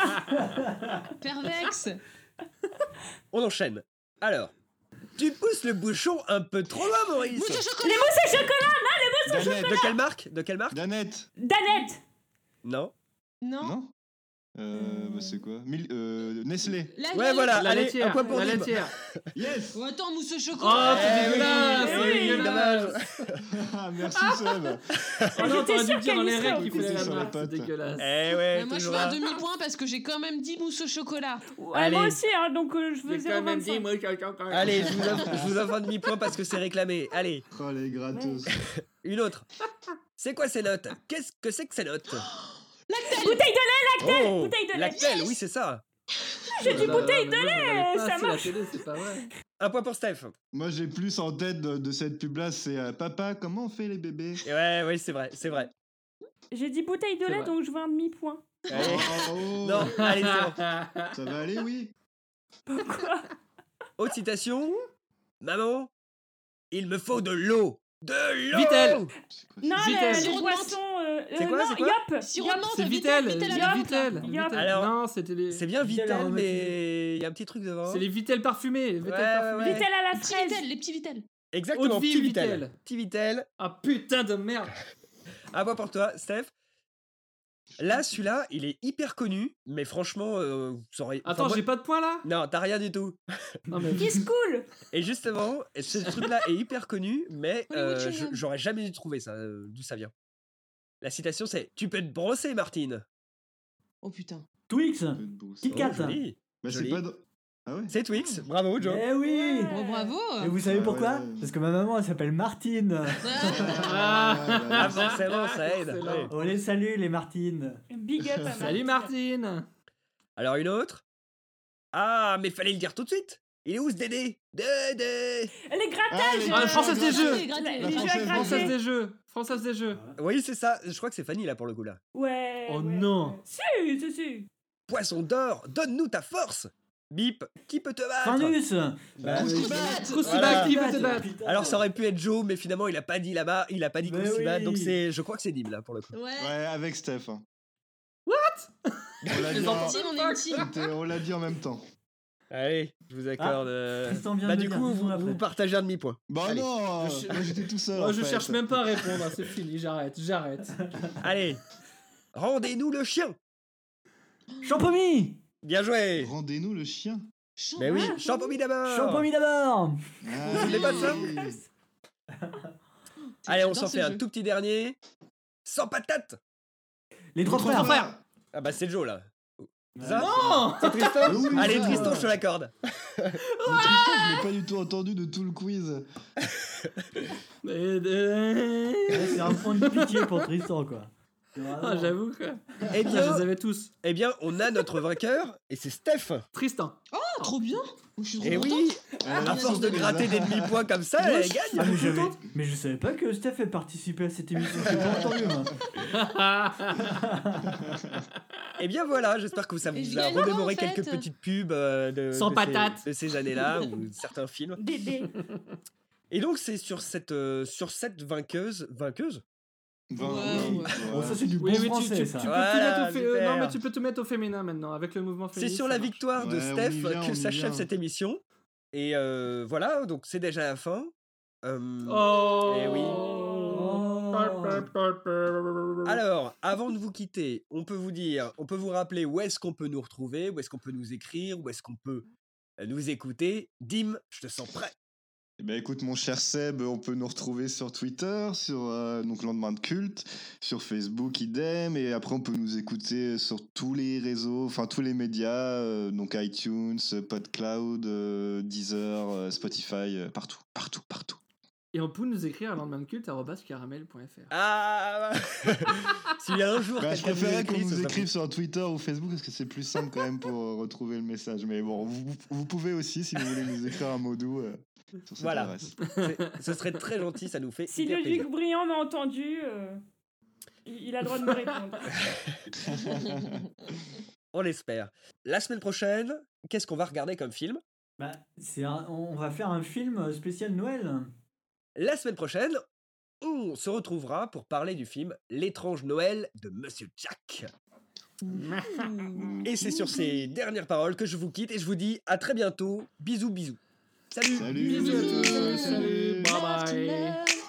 Pervex. On enchaîne. Alors, tu pousses le bouchon un peu trop loin, Maurice. Mousse au Les chocolat. mousses au chocolat, non, les mousses au Danette. De quelle marque De quelle marque Danette. Danette. Non. Non. Non euh, bah c'est quoi Mil- euh, Nestlé. La- Ouais, la- voilà. La Allez, laitière. un point pour La Dim. laitière. Yes. Oh, attends, mousse au Oh, chocolat. c'est Eh oui, dégueulasse. eh C'est oui, dégueulasse. dommage. Ah, merci Seb. Oh non, J'étais t'aurais dû sûre me dire dans qu'elle les y serait, règles qu'il en fallait plus. la Sur la marque. C'est patte. dégueulasse. Eh ouais, Mais moi, je toujours fais un là. demi-point parce que j'ai quand même dit mousse au chocolat. Ouais, Allez. moi aussi, hein, donc euh, je veux J'ai quand même dit, zéro virgule vingt-cinq. moi, quelqu'un quand même. Allez, je vous offre, je vous offre un demi-point parce que c'est réclamé. Allez, Oh, les gratos. une autre. C'est quoi ces notes Qu'est-ce que c'est que ces notes Lactel. Bouteille de lait, Oh, bouteille de lait. Lactel, oui, c'est ça. J'ai dit Oh là là, bouteille mais de moi, je regardais lait, pas ça assez la marche. télé, c'est pas vrai. Un point pour Steph. Moi, j'ai plus en tête de, de cette pub-là, c'est euh, Papa, comment on fait les bébés Et ouais, ouais, c'est vrai, c'est vrai. J'ai dit bouteille de C'est lait, vrai. donc je veux un demi-point. Allez. Oh, oh. Non, allez, c'est bon. Ça va aller, oui. Pourquoi? Autre citation. Maman, il me faut de l'eau. De l'eau. Vittel. Non, Vittel. les, Sirop les de boissons. Euh, C'est euh, quoi, non, c'est quoi Yop. Sirop Yop. de menthe, C'est Vittel, Vittel. Vittel à Les la Vittel. Yop. Vittel. Alors, Non, c'était les. C'est bien Vittel Vittel, aromatisé. mais il y a un petit truc devant. C'est les Vittel parfumés. Vittel Ouais, parfumés. ouais. Vittel à la Les petits fraise. Vittel, les petits Vittel. Exactement, Haute-vie petit Vittel. Vittel. Petit Vittel. Ah putain de merde. Un point pour toi, Steph. Là, celui-là, il est hyper connu, mais franchement, euh, ça aurait... Attends, enfin, moi- j'ai pas de points là. Non, t'as rien du tout. Non mais. Qui se coule. Et justement, ce truc-là est hyper connu, mais Hollywood euh, Chewing je- Gum. j'aurais jamais dû trouver ça, euh, d'où ça vient. La citation, c'est « Tu peux te brosser, Martine Oh putain. Twix. Un peu de bourse. Kit Oh, Kat. joli. Bah, c'est Joli. pas. dans- Ah ouais C'est Twix, bravo Joe. Eh oui. Oh, bravo. Et vous savez Ah pourquoi ouais. Parce que ma maman elle s'appelle Martine. Ah, Ah, forcément, ça aide. Excellent. Ouais. Oh les salut les Martines. Big up à Salut Martine. Alors une autre. Ah, mais fallait le dire tout de suite. Il est où ce Dédé Dédé Les grattages. Ah, les- Ah, Française des Jeux. Gratter, gratter. Les La jeux à Française, gratter. Française des Jeux. Française des Jeux. Oui, c'est ça. Je crois que c'est Fanny là pour le coup là. Ouais. Oh ouais, non. ouais. Si, si, si. Poisson d'or, donne-nous ta force. Bip, qui peut te battre Findus. Bah, Croustibat. Croustibat, Voilà. qui peut te battre? Putain. Alors ça aurait pu être Joe, mais finalement il a pas dit là-bas, il a pas dit Mais Croustibat, oui. donc c'est, je crois que c'est Dim là pour le coup. Ouais. Ouais, avec Steph. hein. What? On l'a Les dit, en... On est une team, on est une team. C'était- on l'a dit en même temps. Allez, je vous accorde. euh, Tristan vient Bah de du le coup, dire, vous, disons-le vous après. partagez un demi-point. Bah Allez. non, Je- moi j'étais tout seul. Moi en je fait. cherche même pas à répondre, c'est fini, j'arrête, j'arrête. Allez, rendez-nous le chien. Champomy. Bien joué. Rendez-nous le chien. Mais oui, Champomy d'abord. Champomy d'abord. Ah, Vous voulez pas de ça oui. Allez, on J'adore s'en ce fait un jeu. tout petit dernier. Sans patate. Les trois Trois frères. frères. Ah bah c'est Joe là. C'est ça Non. C'est Tristan Oui, Allez ça. Tristan, je te l'accorde. Mais Tristan, je l'ai pas du tout entendu de tout le quiz. Mais de- Ouais, c'est un point de pitié pour Tristan quoi. C'est Ah, vraiment- j'avoue quoi. Eh Ah, je bien, les avais tous. eh bien, on a notre vainqueur et c'est Steph. Tristan. Oh, trop bien. Je suis trop Et contente. oui, Elle à a force de sauvé les gratter des arts. demi-points comme ça, Moi, elle je- gagne. Ah, mais, j'avais- mais je savais pas que Steph ait participé à cette émission. J'ai pas entendu moi. Et bien voilà, j'espère que ça Et je vous a gagne quoi, remémoré en fait quelques petites pubs euh, de, Sans de patate. ces, de ces années-là ou certains films. Dédé. Et donc c'est sur cette euh, sur cette vainqueuse, vainqueuse. Bah, Ouais, oui, ouais. Bon, ça c'est du Oui, bon mais tu, français tu, ça. tu peux Voilà, tout mettre au fé- euh, super. non, mais tu peux tout mettre au féminin maintenant avec le mouvement C'est féministe. sur ça la marche. victoire de Ouais, on y Steph vient, on que y s'achève vient. cette émission. Et euh, voilà, donc c'est déjà la fin. Euh, Oh. Eh oui. Oh. Alors, avant de vous quitter, on peut vous dire, on peut vous rappeler où est-ce qu'on peut nous retrouver, où est-ce qu'on peut nous écrire, où est-ce qu'on peut euh, nous écouter. Dim, je te sens prêt. Eh ben écoute mon cher Seb, on peut nous retrouver sur Twitter, sur euh, donc Lendemain de Culte, sur Facebook idem, et après on peut nous écouter sur tous les réseaux, enfin tous les médias, euh, donc iTunes, PodCloud, euh, Deezer, euh, Spotify, euh, partout, partout, partout. Et on peut nous écrire à lendemaindeculte arobase caramel point f r. Ah S'il y a un jour Bah, je quelqu'un préférais qu'on écrit, ce nous serait écrive sur Twitter ou Facebook parce que c'est plus simple quand même pour euh, retrouver le message. Mais bon, vous, vous pouvez aussi si vous voulez nous écrire un mot doux euh, sur cette Voilà. adresse. C'est- Ce serait très gentil, ça nous fait Si hyper le plaisir. Luc Briand m'a entendu, euh, il il a le droit de me répondre. On l'espère. La semaine prochaine, qu'est-ce qu'on va regarder comme film Bah, c'est un- on va faire un film spécial Noël. La semaine prochaine, on se retrouvera pour parler du film L'étrange Noël de Monsieur Jack. Et c'est sur ces dernières paroles que je vous quitte et je vous dis à très bientôt. Bisous, bisous. Salut. Salut. Bisous à tous. Salut. Bye bye. Love